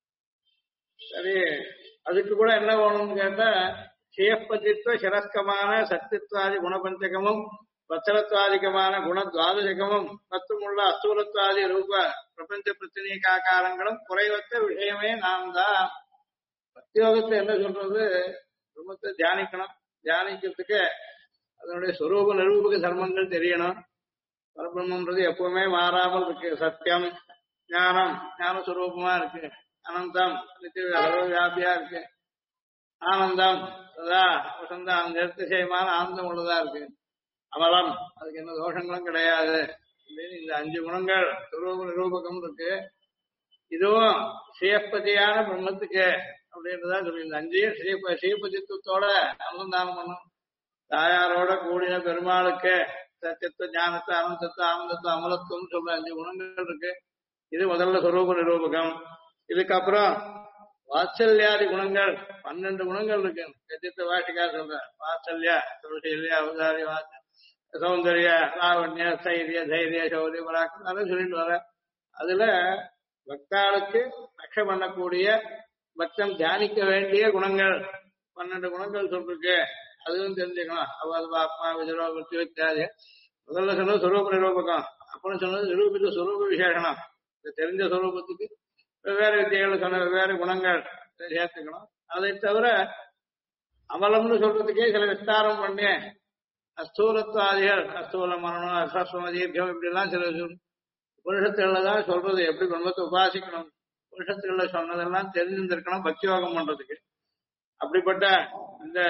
சரி, அதுக்கு கூட என்ன வேணும்னு கேட்டா, சியப்பதித்துவ சிரஸ்கமான சக்தித்வாதி குணபஞ்சகமும் வச்சலத்வாதிகமான குணத்வாதசகமும் மற்றுமுள்ள அஸ்தூலத்வாதி ரூப பிரபஞ்ச பிரச்சனைக்காக்காரங்களும் குறைவற்ற விஷயமே நாம் தான். பக்தியோகத்தை என்ன சொல்றது, பிரம்மத்தை தியானிக்கணும். தியானிக்கிறதுக்கு அதனுடைய சொரூப நிரூபக தர்மங்கள் தெரியணும். பரபிரம்மன்றது எப்பவுமே மாறாமல் இருக்கு. சத்தியம், ஞானம், ஞான சுரூபமா இருக்கு. அனந்தம், வியாபியா இருக்கு. ஆனந்தம், சதா வசந்த நிறுத்திசயமான ஆனந்தம் உள்ளதா இருக்கு. அமலம், அதுக்கு என்ன தோஷங்களும் கிடையாது. இந்த 5 குணங்கள் சுரூப நிரூபகம் இருக்கு. இதுவும் ஸ்ரீபதியான பிரம்மத்துக்கு அப்படின்றதா சொல்லி இந்த 5 ஸ்ரீபதித்துவத்தோட அனுசந்தானம் பண்ணும். தாயாரோட கூடின பெருமாளுக்கு சத்தியத்துவ ஞானத்தை அனந்தத்துவ ஆனந்தத்துவ அமலத்துவம் சொல்ற 5 குணங்கள் இருக்கு. இது முதல்ல சுரூப நிரூபகம். இதுக்கப்புறம் வாத்சல்யாதி குணங்கள் 12 குணங்கள் இருக்கு. கத்தித்த வாஷிக்கா சொல்ற வாத்சல்யா துளசில்யா அவதாரி சௌந்தர்ய லாவண்ய சைரிய தைரிய சௌரிய பராக்கம் அதெல்லாம் சொல்லிட்டு வர. அதுல பக்தாளுக்கு ரட்சை பண்ணக்கூடிய பக்தன் தியானிக்க வேண்டிய குணங்கள் 12 குணங்கள் சொல்லிருக்கு. அதுவும் தெரிஞ்சுக்கலாம். அவ்வாறு ஆத்மா விஜரோபத்தி வைக்காது. முதல்ல சொன்னது சுரூப நிரூபகம், அப்புறம் சொன்னது நிரூபித்த சுரூப விசேஷனம். தெரிஞ்ச சுரூபத்துக்கு வெவ்வேறு வித்தியர்கள் சொன்ன வெவ்வேறு குணங்கள் சேர்த்துக்கணும். அதை தவிர அமலம்னு சொல்றதுக்கே சில விஸ்தாரம் பண்ணி அஸ்தூலத்வாதிகள் அஸ்தூல மரணம் அஸ்வஸ்வம தீர்க்கம் இப்படி எல்லாம் சில புருஷத்துகள்ல தான் சொல்றது எப்படி பிரம்மத்தை உபாசிக்கணும். புருஷத்துகள்ல சொன்னதெல்லாம் தெரிஞ்சிருந்திருக்கணும் பக்தியோகம் பண்றதுக்கு. அப்படிப்பட்ட இந்த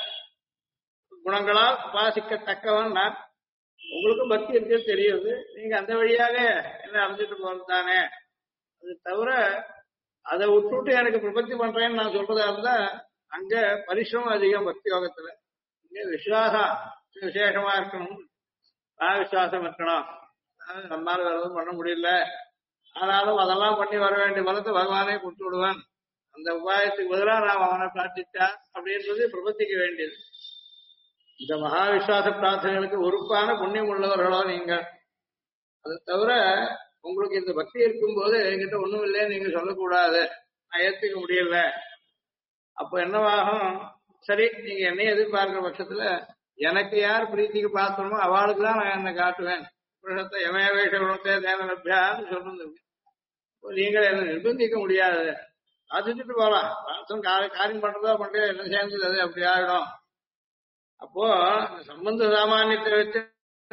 குணங்களால் உபாசிக்கத்தக்கவன் நான். உங்களுக்கும் பக்தி இருக்கிறது தெரியுது, நீங்க அந்த வழியாக என்ன அறிஞ்சிட்டு போறது தானே. அது தவிர அதை விட்டுவிட்டு எனக்கு பிரபத்தி பண்றேன்னு நான் சொல்றதா இருந்தா அங்க பரிசிரமம் அதிகம். பக்தி யோகத்துல இங்க விசுவாசம் விசேஷமா இருக்கணும், விசுவாசம் இருக்கணும். நம்மால வேற எதுவும் பண்ண முடியல, ஆனாலும் அதெல்லாம் பண்ணி வர வேண்டிய பலத்தை பகவானே கொடுத்து விடுவான். அந்த உபாயத்துக்கு பதிலாக நாம் அவனை பிரார்த்திச்சா அப்படின்றது பிரபத்திக்க வேண்டியது. இந்த மகா விசுவாச பிரார்த்தனைகளுக்கு உறுப்பான புண்ணியம் உள்ளவர்களோ நீங்கள். அது தவிர உங்களுக்கு இந்த பக்தி இருக்கும்போது என்கிட்ட ஒண்ணும் இல்லைன்னு நீங்க சொல்லக்கூடாது, நான் ஏத்துக்க முடியல. அப்ப என்னவாகும், சரி நீங்க என்னைய எதிர்பார்க்கிற பட்சத்துல எனக்கு யார் பிரீத்திக்கு பார்த்தோமோ அவளுக்கு தான் நான் என்ன காட்டுவேன். புருஷத்தை எமயவேஷ குணத்தை தேனலபியான்னு சொல்றது. நீங்கள் என்ன நிர்பந்திக்க முடியாது, சாதிச்சுட்டு போலாம். காரியம் பண்றதா பண்றது என்ன சேர்ந்தது அது அப்படி ஆகிடும். அப்போ சம்பந்த சாமானியத்தை வச்சு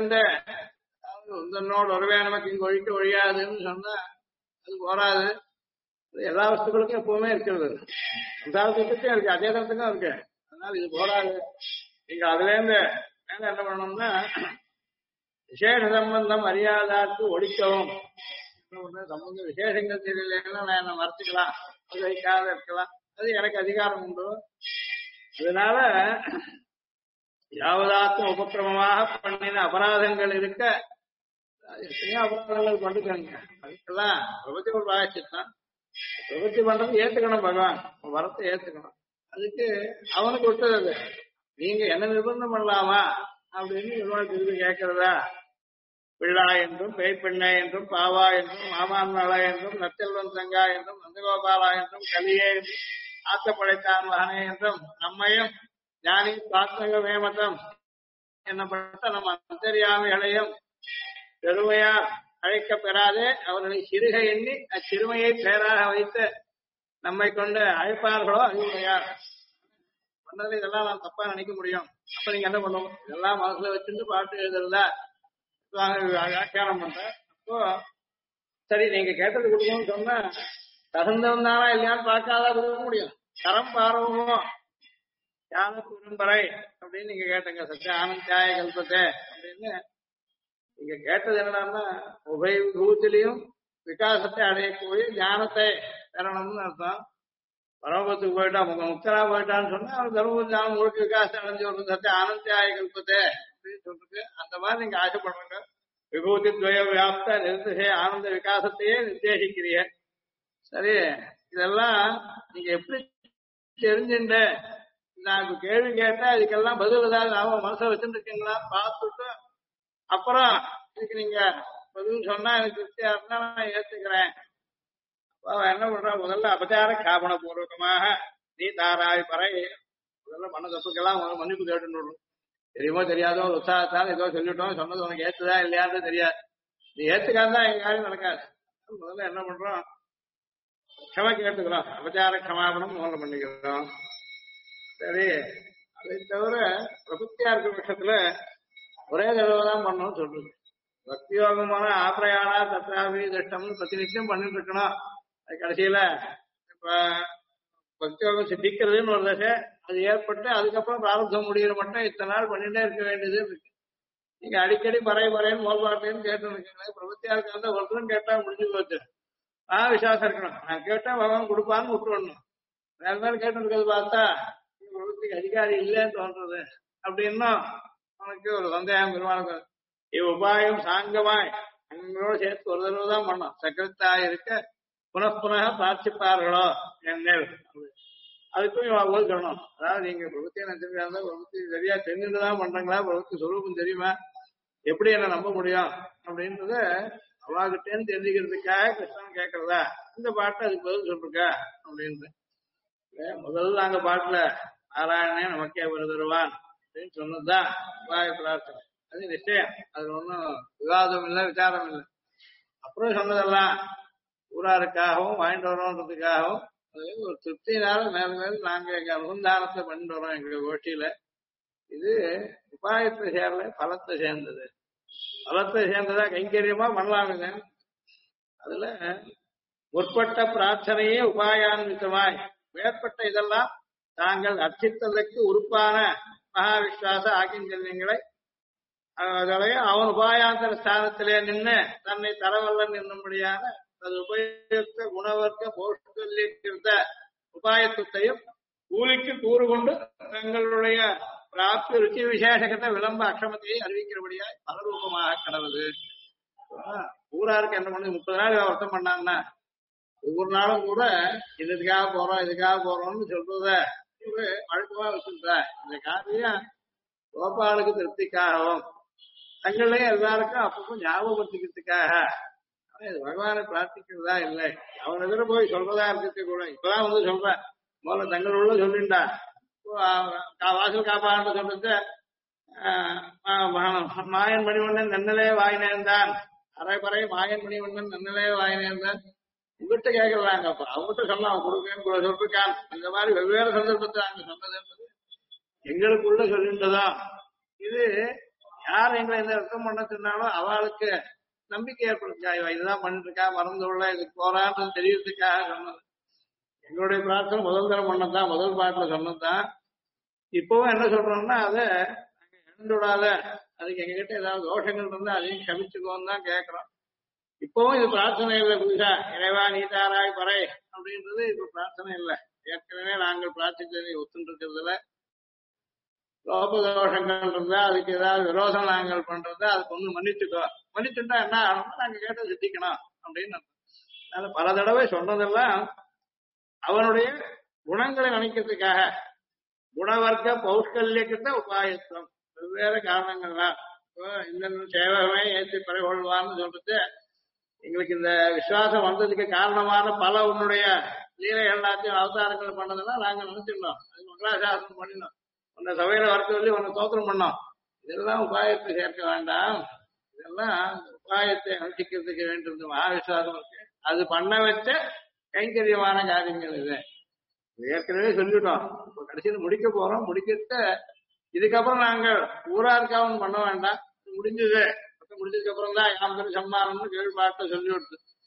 உந்தனோட உறவே நமக்கு இங்க ஒழிக்க ஒழியாதுன்னு சொன்னா அது போராது. எல்லா வஸ்துக்களுக்கும் எப்பவுமே இருக்கிறது, சம்சாரத்துக்கும் இருக்கு, அதேதத்துக்கும் இருக்கு. அதனால இது போராது. நீங்க அதுல இருந்து மேல என்ன பண்ணணும்னா விசேஷ சம்பந்தம் அறியாதாக்கு ஒழிக்கவும். சம்பந்த விசேஷங்கள் தெரியலன்னா நான் என்ன மறைச்சிக்கலாம், அது வைக்காத இருக்கலாம், அது எனக்கு அதிகாரம் உண்டு. அதனால யாவதாக்கும் உபக்கிரமமாக பண்ணின அபராதங்கள் இருக்க எத்தனையோ அபராதங்கள் பண்ணிட்டாங்க. அதுக்கெல்லாம் பிரபத்தி ஒரு வாய்ச்சித்தான். பிரபத்தி பண்றது ஏத்துக்கணும், பகவான் வரத்தை ஏத்துக்கணும். அதுக்கு அவனுக்கு விட்டது. நீங்க என்ன நிர்பந்தம் பண்ணலாமா அப்படின்னு இவனுக்கு திருப்பி கேட்கறதா. பிள்ளா என்றும் பெய்ப்பெண்ணை என்றும் பாவா என்றும் மாமான்மலா என்றும் நச்செல்வன் சங்கா என்றும் நந்தகோபாலா என்றும் கலியே என்றும் ஆத்தப்படைத்தான் மகனே என்றும் நம்மையும் ஞானி பாத்மக வேமத்தம் என்னப்பட்ட நம் அந்தரியாமிகளையும் பெருமையால் அழைக்க பெறாதே அவர்களை சிறுக எண்ணி அச்சிறுமையை பேராக வைத்து நம்மை கொண்டு அழைப்பார்களோ அறிவுடையார். பண்ணதுல இதெல்லாம் நான் தப்பா நினைக்க முடியும். அப்ப நீங்க என்ன பண்ணுவோம், இதெல்லாம் மனசுல வச்சுட்டு பாட்டு எழுதுறதா வியாக்கியானம் பண்ற. அப்போ சரி நீங்க கேட்டது கொடுக்கணும்னு சொன்னா தகுந்தவன் தானா இல்லையான்னு பார்க்காத கொடுக்க முடியும். தரம் பாரவமோ ஞான பரம்பரை அப்படின்னு நீங்க கேட்டீங்க. சத்திய ஆனந்தியாய கல்பத்தை அப்படின்னு நீங்க கேட்டது என்னன்னா உபய விபூத்திலையும் விகாசத்தை அடையக்கூடிய ஞானத்தை பெறணும்னு அர்த்தம். பரமபத்துக்கு போயிட்டா முக்தரா போயிட்டான்னு சொன்னா அவன் தர்மபுரி ஞானம் முழுக்க விகாசம் அடைஞ்சு ஒரு சத்திய ஆனந்தியாய கல்பத்தை அப்படின்னு சொல்றது. அந்த மாதிரி நீங்க ஆசைப்படுறீங்க. விபூதி துவய வியாப்த நிர்தே ஆனந்த விகாசத்தையே நிர்தேசிக்கிறீங்க. சரி இதெல்லாம் நீங்க எப்படி தெரிஞ்சுட்டு நான் இப்ப கேள்வி கேட்டா இதுக்கெல்லாம் பதில் ஏதாவது நாம மனசை வச்சுட்டு இருக்கீங்களா பார்த்துட்டு அப்புறம் இதுக்கு நீங்க பதில் சொன்னா எனக்கு திருப்தியா இருந்தா நான் ஏத்துக்கிறேன். அவன் என்ன பண்றான், முதல்ல அபச்சார காபண பூர்வகமாக நீ தாராய் பறை முதல்ல பண்ண தப்புக்கெல்லாம் மன்னிப்பு கேட்டுன்னு விடணும். தெரியுமோ தெரியாதோ ஒரு உற்சாகத்தால் ஏதோ சொல்லிட்டோம், சொன்னது உனக்கு ஏத்துதா இல்லையான்னு தெரியாது. நீ ஏத்துக்காதான் எங்க காரியம் நடக்காது. முதல்ல என்ன பண்றோம், க்ஷம கேட்டுக்கிறோம், அபச்சார க்ஷமாபணம் முதல்ல பண்ணிக்கிறோம். சரி அதை தவிர பிரபுத்தியா இருக்கிற பட்சத்துல ஒரே தடவை தான் பண்ணணும்னு சொல்றது. பக்தி யோகமான ஆப்ரயானா தத்தாபி திட்டம்னு பிரதிநித்தியம் பண்ணிட்டு இருக்கணும். அது கடைசியில இப்ப பக்தி யோகம் சித்திக்கிறதுன்னு ஒரு தசை அது ஏற்பட்டு அதுக்கப்புறம் பிராரப்தம் முடிகிற மட்டும் இத்தனை நாள் பண்ணிட்டே இருக்க வேண்டியது இருக்கு. நீங்க அடிக்கடி பறைன்னு மோல்பாட்டேன்னு கேட்டு இருக்கீங்களா? பிரபத்தியா இருக்கிறத ஒருத்தரும் கேட்டா முடிஞ்சு போச்சு. விசுவாசம் இருக்கணும், நான் கேட்டா பகவான் கொடுப்பான்னு விட்டுடணும். வேற மாதிரி கேட்டு இருக்கிறது பார்த்தா பிரபத்திக்கு அதிகாரி இல்லைன்னு தோன்றது அப்படின்னா உனக்கு ஒரு சந்தேகம் பெருமாள். உபாயம் சாங்கமாய் அங்களோட சேர்த்து ஒரு தடவை தான் பண்ணோம். சக்கரத்தாய் இருக்க புனப்புனக பிரார்த்திப்பார்களோ என்னேல் அதுக்கும் இவன் சொல்லணும். அதாவது நீங்க பிரபத்தியா நினைச்சிருக்கா இருந்தா பிரபத்தி சரியா தெரிஞ்சுட்டுதான் பண்றாங்களா, பிரபத்தி சொரூபம் தெரியுமா, எப்படி என்ன நம்ப முடியும் அப்படின்றத அவாகிட்டேன்னு தெரிஞ்சுக்கிறதுக்காக கிருஷ்ணன் கேட்கறதா இந்த பாட்டை அதுக்கு பதில் சொல்லிருக்கா அப்படின்ட்டு. முதல்ல நாங்க பாட்டுல நாராயணனே நமக்கே வருவான் அப்படின்னு சொன்னதுதான் உபாய பிரார்த்தனை. அது நிச்சயம், அது ஒன்றும் விவாதம் இல்லை விசாரம் இல்லை. அப்புறம் சொன்னதெல்லாம் ஊராருக்காகவும் வாங்கிட்டு வரோன்றதுக்காகவும் ஒரு திருப்தினால மேல மேல நாங்க எங்க அனுசந்தானத்தை பண்ணிட்டு வரோம் எங்க கோஷ்டியில. இது உபாயத்தை சேரல, பலத்தை சேர்ந்தது. பலத்தை சேர்ந்ததா கைங்கரியமா பண்ணலாமுங்க. அதுல முற்பட்ட பிரார்த்தனையே உபாயான்விதமாய் மேற்பட்ட இதெல்லாம் தாங்கள் அர்ச்சித்ததற்கு உறுப்பான மகாவிஸ்வாச ஆக்கிஞ்சல்யங்களை அதனையும் அவன் உபாயாந்தர ஸ்தானத்திலே நின்று தன்னை தரவல்லன் என்னும்படியான அது உபயோகித்த குணவர்க்க போஷ்கல்லிருந்த உபாயத்தையும் கூலிக்கு கூறு கொண்டு தங்களுடைய பிராப்தி ருச்சி விசேஷகத்தை விளம்ப அக்ஷமத்தையை அறிவிக்கிறபடியாய் பலரூபமாக கடவுது. ஊராருக்கு என்ன பண்ணு 30 நாள் வருத்தம் பண்ணாங்கன்னா ஒவ்வொரு நாளும் கூட இதுக்காக போறோம்னு சொல்றத வழக்கமா வச்சுருந்த இந்த காரியம் கோபாலுக்கு திருப்திக்காகவும் தங்களையும் எல்லாருக்கும் அப்பப்போ ஞாபகப்படுத்திக்கிறதுக்காக இது பகவானை பிரார்த்திக்கிறதா இல்லை. அவன் எதிர போய் சொல்றதா இருக்கிறது கூட இப்பதான் வந்து சொல்றேன். முதல்ல தங்களுள்ள சொல்லிண்டா வாசல் காப்பான்னு சொல்றது மாயன் மணிவண்ணன் நன்னலே வாயினேர்ந்தான் அரைப்பறை மாயன் மணிவண்ணன் நன்னலே வாயினேர்ந்தான் உங்ககிட்ட கேட்கலாங்க. அப்ப அவங்ககிட்ட சொன்னா அவன் கொடுக்கேன்னு சொல்லிருக்கான். இந்த மாதிரி வெவ்வேறு சந்தர்ப்பத்தை அங்க சொன்னது என்பது எங்களுக்குள்ள சொல்லின்றதான். இது யார் எங்களை இந்த அர்த்தம் பண்ண சொன்னாலும் அவளுக்கு நம்பிக்கை ஏற்படுத்தா, இவ இதுதான் பண்ணிட்டு இருக்கா, மறந்துள்ள இதுக்கு போறான்னு தெரியறதுக்காக சொன்னது. எங்களுடைய பிரார்த்தனை முதல் தரம் பண்ணதான், முதல் பாட்டுல சொன்னதுதான். இப்பவும் என்ன சொல்றோம்னா அதை இழந்துடாத, அதுக்கு எங்ககிட்ட ஏதாவது தோஷங்கள் இருந்தா அதையும் க்ஷமிச்சுக்கோன்னு தான் கேட்கிறோம். இப்பவும் இது பிரார்த்தனை இல்லை. புதுசா இறைவா நீதாராய் பறை அப்படின்றது இப்ப பிரார்த்தனை இல்லை. ஏற்கனவே நாங்கள் பிரார்த்தித்ததை ஒத்துட்டு இருக்கிறதுல லோபதோஷங்கள் இருந்தா அதுக்கு ஏதாவது விரோதம் நாங்கள் பண்றதா அதுக்கு ஒண்ணு மன்னிச்சுட்டா என்ன ஆகணும்னா நாங்க கேட்டு சித்திக்கணும் அப்படின்னு. அதனால பல தடவை சொன்னதெல்லாம் அவனுடைய குணங்களை நினைக்கிறதுக்காக குணவர்க்க பௌஷ்கல்யக்கிட்ட உபாயத்துவம் வெவ்வேறு காரணங்கள்லாம். இந்த சேவகமே ஏற்றி பறைகொள்வான்னு சொல்றது எங்களுக்கு இந்த விசுவாசம் வந்ததுக்கு காரணமான பல உன்னுடைய லீலைகள் எல்லாத்தையும் அவதாரங்கள் பண்ணதெல்லாம் நாங்க நினைச்சிருந்தோம். அது மங்களாசாசனம் பண்ணினோம், உன்னை சபையில வர சொல்லி உன்னை தோத்திரம் பண்ணோம். இதெல்லாம் உபாயத்தை சேர்க்க வேண்டாம், இதெல்லாம் உபாயத்தை அனுஷ்டிக்கிறதுக்கு வேண்டியது மகாவிசுவாசம் இருக்கு. அது பண்ண வச்ச கைங்கரியமான காரியங்கள் இது. ஏற்கனவே சொல்லிட்டோம். இப்ப கடைசியில் முடிக்க போறோம். முடிக்கிட்ட இதுக்கப்புறம் நாங்கள் ஊராருக்காவும் பண்ண வேண்டாம், முடிஞ்சது. முடிஞ்சதுக்கு அப்புறம் தான் யாம் பெரு சம்மானம்னு கேள்விப்பாட்டை சொல்லி கொடுத்து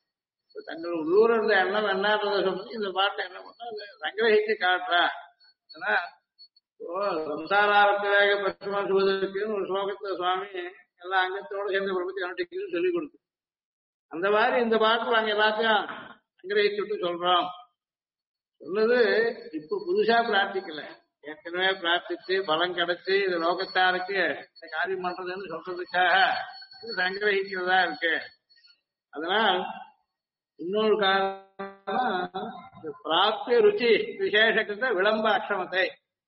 தங்கள் உள்ளூர் இருந்த எண்ணம் என்னன்றதை சொல்லி இந்த பாட்டை என்ன பண்ணா அதை சங்கிரகிச்சு காட்டுறா. ஏன்னா சம்சாராரத்திலேயே பட்சமா சுவதற்குன்னு ஒரு ஸ்லோகத்தை சுவாமி எல்லா அங்கத்தோடு சேர்ந்து பிரபத்தி அனுஷ்டிக்குன்னு சொல்லிக் கொடுத்து அந்த மாதிரி இந்த பாட்டு நாங்க எல்லாத்தையும் சங்கிரகிச்சுட்டு சொல்றோம். சொன்னது இப்ப புதுசா பிரார்த்திக்கல, ஏற்கனவே பிரார்த்திச்சு பலம் கிடைச்சு இது லோகத்தாருக்கு இந்த காரியம் பண்றதுன்னு சொல்றதுக்காக இது சங்கிரகிக்கிறதா இருக்கு. அதனால் இன்னொரு காரணம் பிராப்திய ருச்சி விசேஷத்தை விளம்ப அக்ஷமத்தை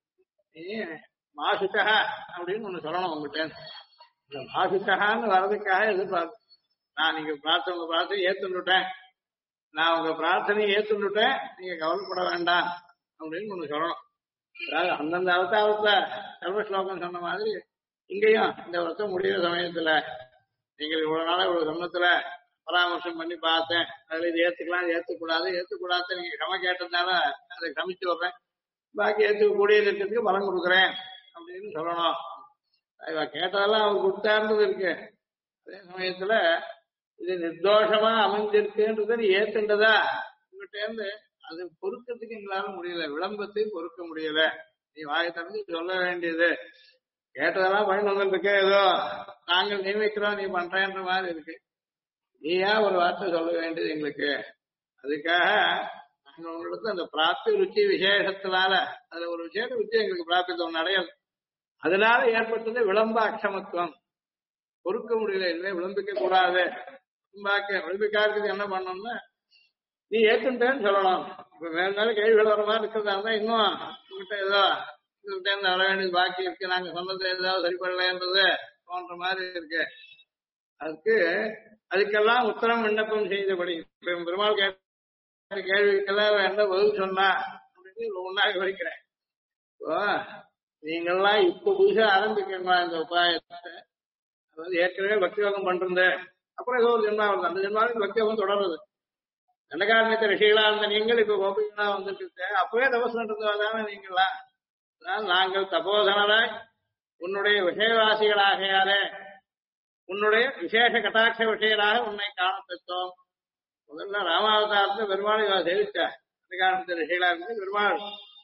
மாசுக்கா அப்படின்னு ஒண்ணு சொல்லணும் உங்ககிட்ட. இந்த மாசுக்கான்னு வர்றதுக்காக எதிர்பார்த்து நான் நீங்க உங்க பிரார்த்தனை ஏத்துட்டேன், நான் உங்க பிரார்த்தனையை ஏத்துட்டேன், நீங்க கவலைப்பட வேண்டாம் அப்படின்னு ஒண்ணு சொல்லணும். அதாவது அந்தந்த அவதாரத்துல சர்வஸ்லோகம் சொன்ன மாதிரி இங்கேயும் இந்த வருஷம் முடிகிற சமயத்துல நீங்கள் இவ்வளவு நாளா இவ்வளவு சமயத்துல பராமர்சம் பண்ணி பார்த்தேன், அதுல இது ஏத்துக்கலாம் இது ஏத்துக்கூடாது நீங்க கம கேட்டதுனால அதை கமிச்சு வர்றேன், பாக்கி ஏத்துக்க கூடியது இருக்கிறதுக்கு பலம் கொடுக்குறேன் அப்படின்னு சொல்லணும். கேட்டதெல்லாம் அவர் கொடுத்தாருன்றது இருக்கு. அதே சமயத்துல இது நிர்தோஷமா அமைஞ்சிருக்குன்றது நீ ஏத்துண்டதா உங்ககிட்ட இருந்து அது பொறுக்கிறதுக்கு எங்களால முடியல, விளம்பத்தை பொறுக்க முடியல. நீ வாயை திறந்து சொல்ல வேண்டியது கேட்டதெல்லாம் பயன் வந்துருக்கு, ஏதோ நாங்கள் நியமிக்கிறோம் நீ பண்றேன்ற மாதிரி இருக்கு. நீயா ஒரு வார்த்தை சொல்ல வேண்டியது எங்களுக்கு. அதுக்காக நாங்க உங்களுக்கு அந்த பிராப்தி ருச்சி விசேஷத்தினால அதுல ஒரு விசேஷ ருச்சி எங்களுக்கு பிராப்தி ஒன்று அடையல், அதனால ஏற்பட்டது விளம்ப அக்ஷமத்துவம். பொறுக்க முடியல, இனிமே விளம்பிக்க கூடாது. விளம்பிக்காருக்கு என்ன பண்ணணும்னா நீ ஏத்துட்டேன்னு சொல்லணும். இப்ப மேலும் கேள்விகள் வர மாதிரி இருக்கிறதா இருந்தா இன்னும் உங்ககிட்ட ஏதோ இருந்து வர வேண்டியது பாக்கி இருக்கு, நாங்க சொன்னது ஏதாவது சரிப்படலைன்றது தோன்ற மாதிரி இருக்கு. அதுக்கெல்லாம் உத்தரம் விண்ணப்பம் செய்தபடி பெருமாள் கேட்ட கேள்விக்கெல்லாம் என்ன பதில் சொன்னா அப்படின்னு ஒன்னா விவரிக்கிறேன். நீங்கள்லாம் இப்ப புதுசா ஆரம்பிக்கணுமா இந்த உபாயத்தை? அதாவது ஏற்கனவே பக்தியோகம் பண்றது, அப்புறம் ஏதோ ஒரு ஜென்மா வருது, அந்த ஜென்மாவுக்கு பக்தியோகம் தொடர்றது. தண்டகாரண்யத்தை ரிஷிகளா இருந்த நீங்கள் இப்ப கோபிகளா வந்துட்டு இருக்க, அப்பவே தபஸ் பண்றதுதானே நீங்களா? நாங்கள் தபோதனராய் உன்னுடைய விஷயவாசிகளாகையாலே உன்னுடைய விசேஷ கட்டாட்ச விஷயராக உன்னை காண பெற்றோம். முதல்ல ராமாவதாரத்துல பெருமாள் சேவிச்சார். தண்டகாரண்யத்தை ரிஷிகளா இருந்து பெருமாள்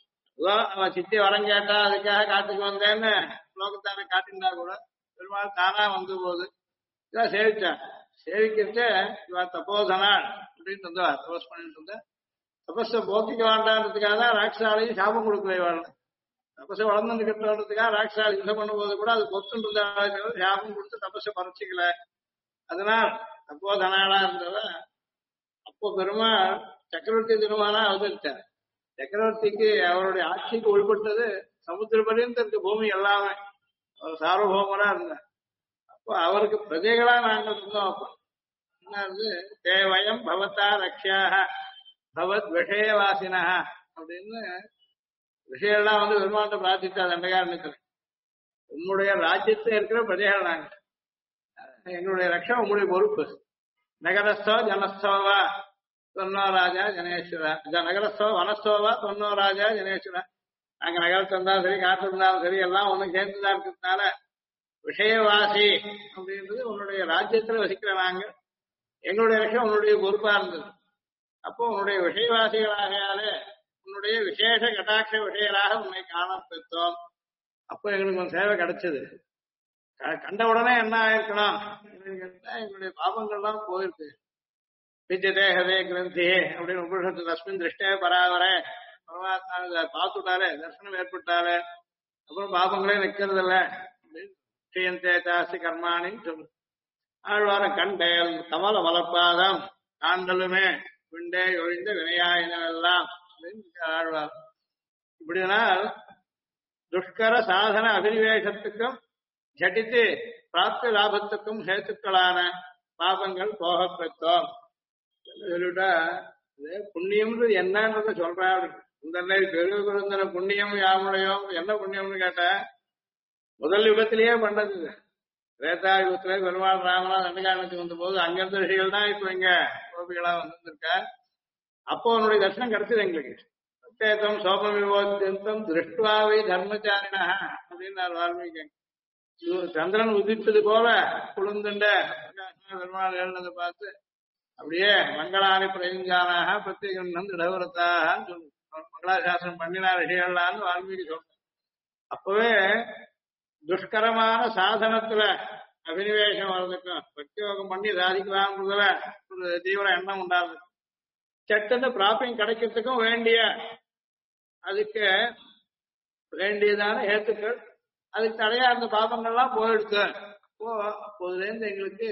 அவன் சித்தி வரம் கேட்டா அதுக்காக காட்டுக்கு வந்தேன்னு லோகத்தான காட்டினா கூட பெருமாள் தானா வந்து போகுது. இதான் சேவிச்சான். சேவிக்கிட்டு இவா தப்போதனாள் அப்படின்னு இருந்தா தபஸ் பண்ணிட்டு இருந்த. தபஸை போக்கிக்க வேண்டான்றதுக்காக தான் ராட்சாலையும் சாபம் கொடுக்கல. இவாள் தபஸை வளர்ந்துக்கிட்டதுக்காக ராட்சாலை யுத்தம் பண்ணும் போது கூட அது பொத்துன்றதா சாபம் கொடுத்து தபஸை பறிச்சுக்கல. அதனால் தப்போதனாளா இருந்தவ அப்போ பெருமாள் சக்கரவர்த்தி திருமாலா அவதரிச்சார். சக்கரவர்த்திக்கு அவருடைய ஆட்சிக்கு உள்பட்டது சமுத்திர பரியந்த இருக்க பூமி எல்லாமே. அவர் சார்வபௌமரா இருந்தார். அப்போ அவருக்கு பிரஜைகளா நாங்கள் இருந்தோம். அப்போ என்ன தேவயம் பவத்தா ரக்ஷாக பவத் விஷயவாசினா அப்படின்னு விஷயம்லாம் வந்து பெருமாட்ட பிரார்த்தித்தா தண்டகாரண்யத்துல. உங்களுடைய ராஜ்யத்துல இருக்கிற பிரஜைகள் நாங்கள், எங்களுடைய ரக்ஷம் உங்களுடைய பொறுப்பு. நகரஸ்தோ ஜனஸ்தோவா தொன்னோ ராஜா ஜனேஸ்வரா, நகரஸ்தோ வனஸ்தோவா தொன்னோ ராஜா ஜனேஸ்வரா. நாங்க நகரத்துல இருந்தாலும் சரி காட்டு இருந்தாலும் சரி எல்லாம் ஒண்ணு சேர்ந்துதான் இருக்கிறதுனால விஷயவாசி அப்படின்றது உன்னுடைய ராஜ்யத்துல வசிக்கிற நாங்க, எங்களுடைய விஷயம் உன்னுடைய பொறுப்பா இருந்தது. அப்போ உன்னுடைய விஷயவாசிகளாகையாலே உன்னுடைய விசேஷ கட்டாட்ச விஷயராக உன்னை காண பெற்றோம். அப்போ எங்களுக்கு ஒரு சேவை கிடைச்சது. கண்ட உடனே என்ன ஆயிருக்கணும் கேட்டா எங்களுடைய பாபங்கள்லாம் போயிருக்கு. விஜயதே ஹதே கிரந்தி அப்படின்னு உபனிஷத்து தஸ்மின் திருஷ்டே பராவரே பரமாத்மா பார்த்துட்டாரு, தர்சனம் ஏற்பட்டாரு, அப்புறம் பாபங்களே நிக்கிறது இல்ல அப்படின்னு ஜாஸ்தி கர்மானின்னு சொல்லு. ஆழ்வாரம் கண்டேல் கமல மலப்பாதம் காண்டலுமே விண்டே ஒழிந்த வினையாயினெல்லாம் அப்படின்னு ஆழ்வார். இப்படினால் துஷ்கர சாதன அபினிவேசத்துக்கும் ஜட்டித்து பிராப்தி லாபத்துக்கும் ஹேத்துக்களான பாபங்கள் போக பெற்றோம் சொல்லிட்டா. புண்ணியம்ன்றது என்னன்றத சொல்றாரு. இந்த பெருகுருந்தன புண்ணியம் யாமுடையோம் என்ன புண்ணியம்னு கேட்ட முதல் யுகத்திலேயே பண்ணது. திரேதா யுகத்திலே பெருமாள் ராமனா தண்டகாரண்யத்துக்கு வந்த போது அங்கிருந்த ரிஷிகள் தான் இப்ப இங்க கோபிகளா வந்திருக்க. அப்போ அவனுடைய தர்சனம் கிடைச்சது எங்களுக்கு. சத்தேதம் சோபம் விவோத்தியந்தம் திருஷ்டுவாவை தர்மச்சாரினா அப்படின்னு வால்மீகி. சந்திரன் உதிப்பது போல குழுந்துண்ட பெருமாள் எழுந்ததை பார்த்து அப்படியே மங்களானி பிரயுஞ்சானாக பிரத்யேகம் இடவரத்தாக மங்களாசாசனம் பண்ணினா ரிஷிகள்லான்னு வால்மீகி சொல்ற. அப்பவே துஷ்கரமான சாதனத்துல அபினிவேசம் வர்றதுக்கும் பக்தியோகம் பண்ணி சாதிக்கலாம்ன்றதுல ஒரு தீவிர எண்ணம் உண்டாது. சட்டுன்னு பிராப்பியம் கிடைக்கிறதுக்கும் வேண்டிய அதுக்கு வேண்டியதான ஏத்துக்கள் அதுக்கு தடையா இருந்த பாபங்கள்லாம் போயிடுச்சு. அப்போதுல இருந்து எங்களுக்கு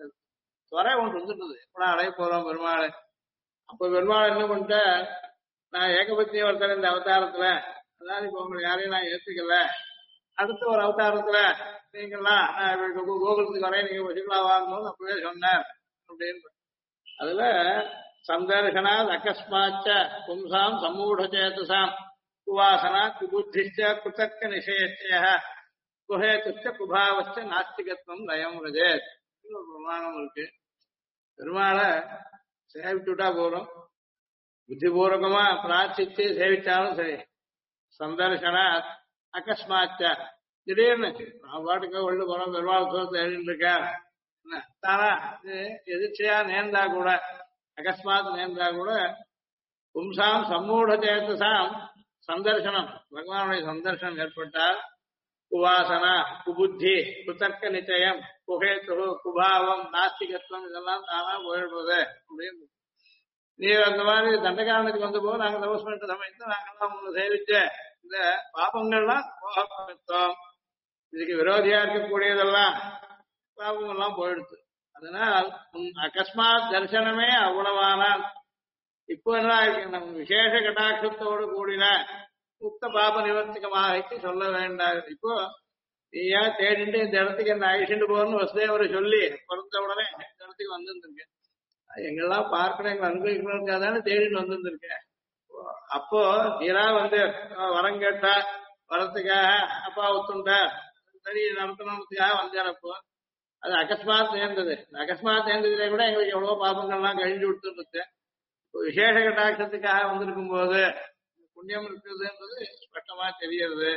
துறை ஒன்று இருந்துட்டது, எப்படா அடைய போறோம் பெருமாள். அப்ப பெருமாள் என்ன பண்ணிட்ட, நான் ஏகபத்திய ஒருத்தர் இந்த அவதாரத்துல, அதாவது இப்ப உங்களை யாரையும் நான் ஏத்துக்கல, அடுத்த ஒரு அவதாரத்துல நீங்கெல்லாம் கோகுலத்துக்கு வரைய நீங்க வசிகளா வாங்கணும்னு அப்பவே சொன்னார் அப்படின்னு. அதுல சந்தர்ஷனா அகஸ்மாச்ச பும்சாம் சமூட சேதசாம் குவாசனா குபுத்திச்ச குதர்க்க நிஷேச்ச குஹேதுச்ச குபாவச்ச நாஸ்திகத்துவம் லயம் ரஜேத் ஒரு பிரமாணம் இருக்கு. பெருமாளை சேவிச்சுட்டா போறோம், புத்திபூர்வகமா பிரார்த்திச்சு சேவிச்சாலும் சரி. சந்தர்ஷனா அகஸ்மாச்ச திடீர்னு நான் பாட்டுக்கு உள்ள போறோம், பெருமாள் சோத்தை எழுதிட்டு இருக்கேன் தானா எதிர்ச்சியா நேர்ந்தா கூட, அகஸ்மாத் நேர்ந்தா கூட, பும்சாம் சம்மூட சேதசாம் சந்தர்சனம் பகவானுடைய சந்தர்சனம் ஏற்பட்டால் குவாசனா குபுத்தி குதர்க்க நிச்சயம் குஹேத்து குபாவம் நாஸ்திகத்துவம் இதெல்லாம் தானா போயிடுறது அப்படின்னு. நீ அந்த மாதிரி தண்டகாரணத்துக்கு வந்த போது நாங்க தபஸ் பண்ணிட்ட சமயத்தை நாங்கெல்லாம் உங்களை சேவிச்ச இந்த பாபங்கள்லாம் போகத்தோம். இதுக்கு விரோதியா இருக்கக்கூடியதெல்லாம் பாபம் எல்லாம் போயிடுது. அதனால் அகஸ்மாத் தரிசனமே அவ்வளவானால் இப்போ என்ன நம்ம விசேஷ கட்டாட்சத்தோடு கூடின முக்த பாப நிவர்த்திகமாக சொல்ல வேண்டாம். இப்போ நீ ஏன் தேடிட்டு இந்த இடத்துக்கு என்ன அழிச்சுட்டு போகணும்னு வசுதேவரை சொல்லி பிறந்த உடனே இந்த இடத்துக்கு வந்திருந்திருக்கேன், எங்கெல்லாம் பார்க்கணும் எங்களை அனுபவிக்கணும்னுக்காக தானே தேடிட்டு வந்திருந்திருக்கேன். அப்போ நீரா வந்து வரம் கேட்டா வரத்துக்காக அப்பா ஒத்துண்டா சரி நடத்தணுன்றதுக்காக வந்தேனப்போ அது அகஸ்மாத் நேர்ந்தது. அகஸ்மாத் நேர்ந்ததுல கூட எங்களுக்கு எவ்வளவு பாபங்கள்லாம் கழிஞ்சு விட்டுருக்கு. விசேஷ கட்டாட்சத்துக்காக வந்திருக்கும் போது புண்ணியம் இருக்குதுன்றது ஸ்பஷ்டமா தெரியுது.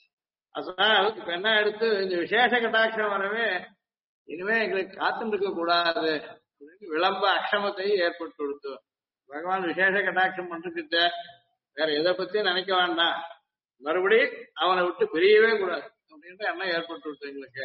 அதனால் இப்ப என்ன எடுத்து இந்த விசேஷ கட்டாட்சம் வரவே இனிமே எங்களுக்கு காத்துட்டு இருக்க கூடாது, விளம்ப அக்ஷமத்தை ஏற்பட்டு கொடுத்து பகவான் விசேஷ கட்டாட்சம் பண்றதுக்கிட்ட வேற எதை பத்தியும் நினைக்க வேண்டாம், மறுபடி அவனை விட்டு பிரியவே கூடாது அப்படின்ற எண்ணம் ஏற்பட்டு கொடுத்து எங்களுக்கு.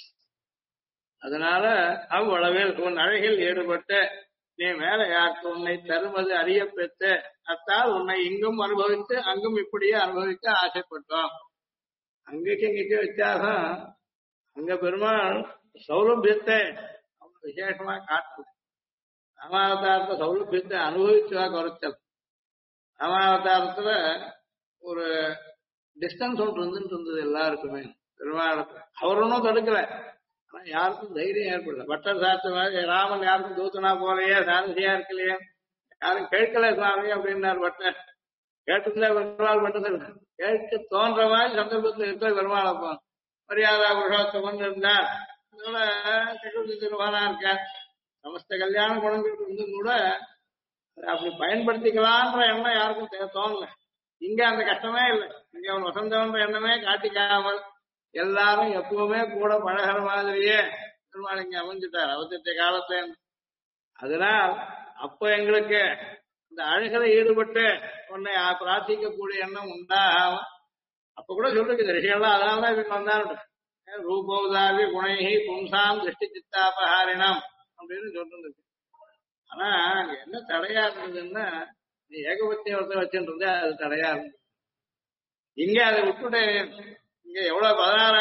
அதனால அவ்வளவில் உன் அழகில் ஈடுபட்டு நீ மேல யாருக்கு உன்னை தருவது அறிய பெற்று அத்தால் உன்னை இங்கும் அனுபவித்து அங்கும் இப்படியே அனுபவிக்க ஆசைப்பட்டோம். அங்கேக்கு இங்கேக்கு வித்தியாசம். அங்க பெருமாள் சௌலபியத்தை விசேஷமா காட்டுது. ராமாவதாரத்தை சௌலபியத்தை அனுபவிச்சுவா குறைச்சல். ராமாவதாரத்துல ஒரு டிஸ்டன்ஸ் ஒன்று இருந்துட்டு இருந்தது எல்லாருக்குமே. பெருமாளுக்கு அவர் ஒன்றும் தடுக்கல, ஆனா யாருக்கும் தைரியம் ஏற்படல. பட்டர் சாஸ்திர மாதிரி ராமன் யாருக்கும் தூத்தனா போலையே சாரதியா இருக்கலையே, யாரும் கேட்கல சுவாமி அப்படின்னாரு பட்டர். கேட்டிருந்தா பெருமாள் பட்டது கேட்க தோன்ற மாதிரி சந்தர்ப்பத்தில் இருக்க பெருமாள் அப்போ மரியாதா புருஷோத்தமன் இருந்தார். அதோட சக்கரவர்த்தி திருவானா இருக்கார். சமஸ்த கல்யாண குணங்கள் இருந்தும் கூட அப்படி பயன்படுத்திக்கலான்ற எண்ணம் யாருக்கும் தோணல. இங்க அந்த கஷ்டமே இல்லை. இங்க அவன் வசந்தவன்ற எண்ணமே காட்டிக்காமல் எல்லாரும் எப்பவுமே கூட பழகிற மாதிரியே பெருமாள் இங்க அமைஞ்சிட்டார் அவசர காலத்துல. அதனால் அப்ப எங்களுக்கு இந்த அழகில ஈடுபட்டு உன்னை பிரார்த்திக்கக்கூடிய எண்ணம் உண்டாகாம அப்ப கூட சொல்லிருக்கு ரிஷிகள்லாம். அதனாலதான் இவங்க வந்தாரு ரூபோதாவி குணைஹி பும்சாம் திருஷ்டி சித்தாபஹாரிணம் அப்படின்னு சொல்லிருக்கு. ஆனா அங்க என்ன தடையா இருந்ததுன்னா நீ ஏகபத்திய ஒருத்தர் வச்சுட்டு இருந்தே அது தடையா இருந்தது. இங்க அதை விட்டுட்டு இங்க எவ்வளவு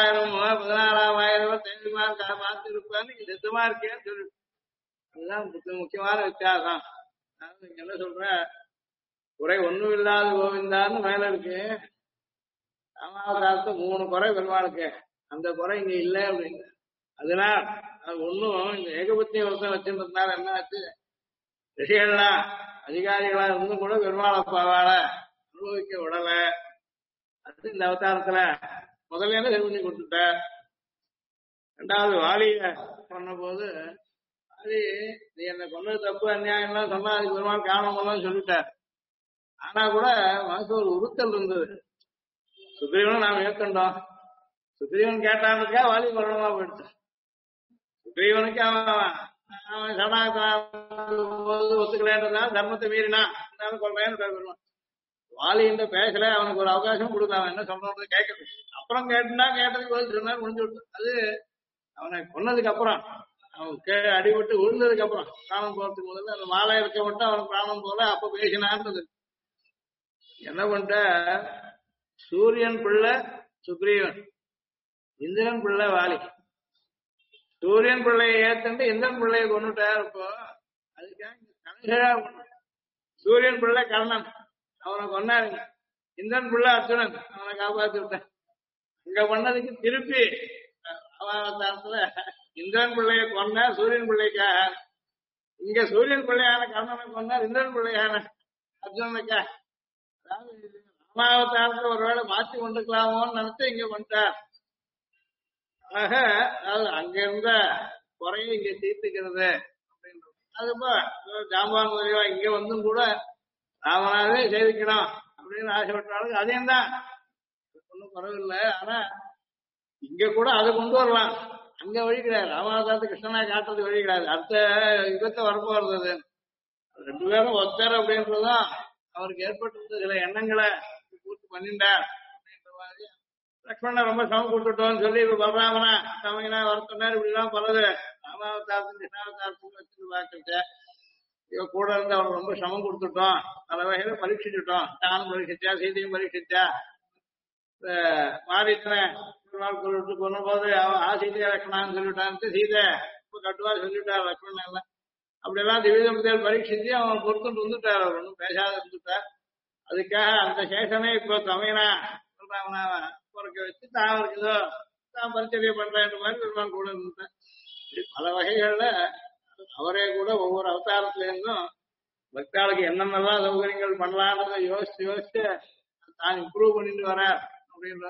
16,000 தெரியுமா பார்த்து இருப்பான்னு நீங்க சித்தமா இருக்கேன்னு சொல்லி அதுதான் முக்கியமான வித்தியாசம். இங்க என்ன சொல்ற குறை ஒண்ணும் இல்லாத கோவிந்தான்னு மேல இருக்கு. ராமாவதாரத்தை 3 குறை பெருமாளுக்கு, அந்த குறை இங்க இல்ல அப்படின்னு. அதனால் அது ஒன்னும் இந்த ஏகபத்திய ஒருத்தன் வச்சிருந்ததுனால என்ன ஆச்சு, ரிஷிகள்லாம் அதிகாரிகளா இருந்தும் கூட பெருமாள் அப்பாவால அனுபவிக்க விடல. அது இந்த அவதாரத்துல முதல்ல சரி பண்ணி கொடுத்துட்ட. ரெண்டாவது வாலிய சொன்ன போது வாலி நீ என்ன கொண்டது தப்பு அநியாயம்லாம் சொன்னா அதுக்கு பெருமாள் காரணமெல்லாம் சொல்லிட்டார். ஆனா கூட மனசு ஒரு உறுத்தல் இருந்தது. சுக்ரீவனும் நாம ஏற்கண்டோம், சுக்ரீவன் கேட்டானுக்கா வாலி மரணமா போயிடுச்சு. சுக்ரீவனுக்கு அவன் அவன் சரணாகதி ஒத்துக்கலன்றதுனால தர்மத்தை மீறினா கொள்றேன்னு வருவான். வாலின்ற பேசல, அவனுக்கு ஒரு அவகாசம் கொடுக்கலாம், அவன் என்ன சொல்றது கேட்கறது. அப்புறம் கேட்டுனா கேட்டதுக்கு பதில் சொன்னா முடிஞ்சு விட்டு. அது அவனை கொன்னதுக்கு அப்புறம், அவன் அடிபட்டு விழுந்ததுக்கு அப்புறம் பிராணம் போறதுக்கு முதல்ல அந்த மாலை இருக்க மட்டும் அவனுக்கு பிராணம் போல அப்ப பேசினான்றது. என்ன பண்ணிட்ட, சூரியன் பிள்ளை சுக்ரீவன், இந்திரன் பிள்ளை வாலி. சூரியன் பிள்ளையை ஏத்துட்டு இந்திரன் பிள்ளையை கொண்டுட்டார். இப்போ அதுக்காக கணேஷா சூரியன் பிள்ளை கர்ணன், அவனை கொண்டாருங்க. இந்திரன் பிள்ளை அர்ஜுனன், அவனை காப்பாத்தி விட்டேன். இங்க பண்ணதுக்கு திருப்பி அவதாரத்துல இந்திரன் பிள்ளைய கொன்ன சூரியன் பிள்ளைக்காக, இங்க சூரியன் பிள்ளையான கர்ணனை கொண்டார் இந்திரன் பிள்ளையான அர்ஜுனனுக்காக. அதாவது ராமாவதாரத்துல ஒருவேளை மாற்றி கொண்டுக்கலாமோன்னு நினைச்சு இங்க கொண்டார். ஆக அதாவது அங்க இருந்த குறைய இங்க தீர்த்துக்கிறது அப்படின்றது. அதுப்போ ஜாம்பான் முதலியவா இங்க வந்தும் கூட ராமனாவே சேவிக்கணும் அப்படின்னு ஆசைப்பட்டாலும் அதையும் தான், ஒன்றும் குறவில்லை. ஆனா இங்க கூட அதை கொண்டு வரலாம், அங்க வழி கிடையாது. ராமாவதாரத்தை கிருஷ்ணனா காட்டுறது வழி கிடையாது. அடுத்த யுகத்தை வரப்போறது ரெண்டு பேரும் ஒத்தர் அப்படின்றதும் அவருக்கு ஏற்பட்டிருந்த சில எண்ணங்களை பூர்த்தி பண்ணிட்டார் அப்படின்ற மாதிரி. லக்ஷ்மணன் ரொம்ப சமம் கொடுத்துட்டோம்னு சொல்லி இப்ப பலராமனா சமையனா வரத்தொன்னார், இப்படிலாம் பலது ராமாவதாரத்தும் கிருஷ்ணாவதாரத்தும் வச்சு பார்க்கறது. இவ கூட இருந்து அவனுக்கு ரொம்ப சமம் கொடுத்துட்டோம், பல வகையில பரீட்சிச்சுட்டோம். தானும் பரீட்சிச்சா, சீதையும் பரீட்சிச்சா. மாறித்தனை கொண்டு கொண்ட போது அவன் சீதையா லக்ஷ்மணான்னு சொல்லிவிட்டான்ட்டு சீதை இப்ப கட்டுவா சொல்லிவிட்டார் லக்ஷ்மணன் எல்லாம். அப்படியெல்லாம் திவ்யதம்பதியால் பரீட்சிச்சு அவன் பொறுத்துட்டு வந்துட்டார். அவர் ஒன்றும் பேசாத இருந்துட்டார். அதுக்காக அந்த சேஷனே இப்போ சமையனா சொல்றாங்கனா பொறுக்க வச்சு தான் அவருக்கு ஏதோ தான் பரிச்சரிய பண்றேன்ற மாதிரி பெருமாள் கூட இருந்துட்டேன். பல வகைகள்ல அவரே கூட ஒவ்வொரு அவதாரத்துல இருந்தும் பக்தாளுக்கு என்னென்னலாம் சௌகரியங்கள் பண்ணலான்றத யோசிச்சு யோசிச்சு தான் இம்ப்ரூவ் பண்ணிட்டு வர அப்படின்ற.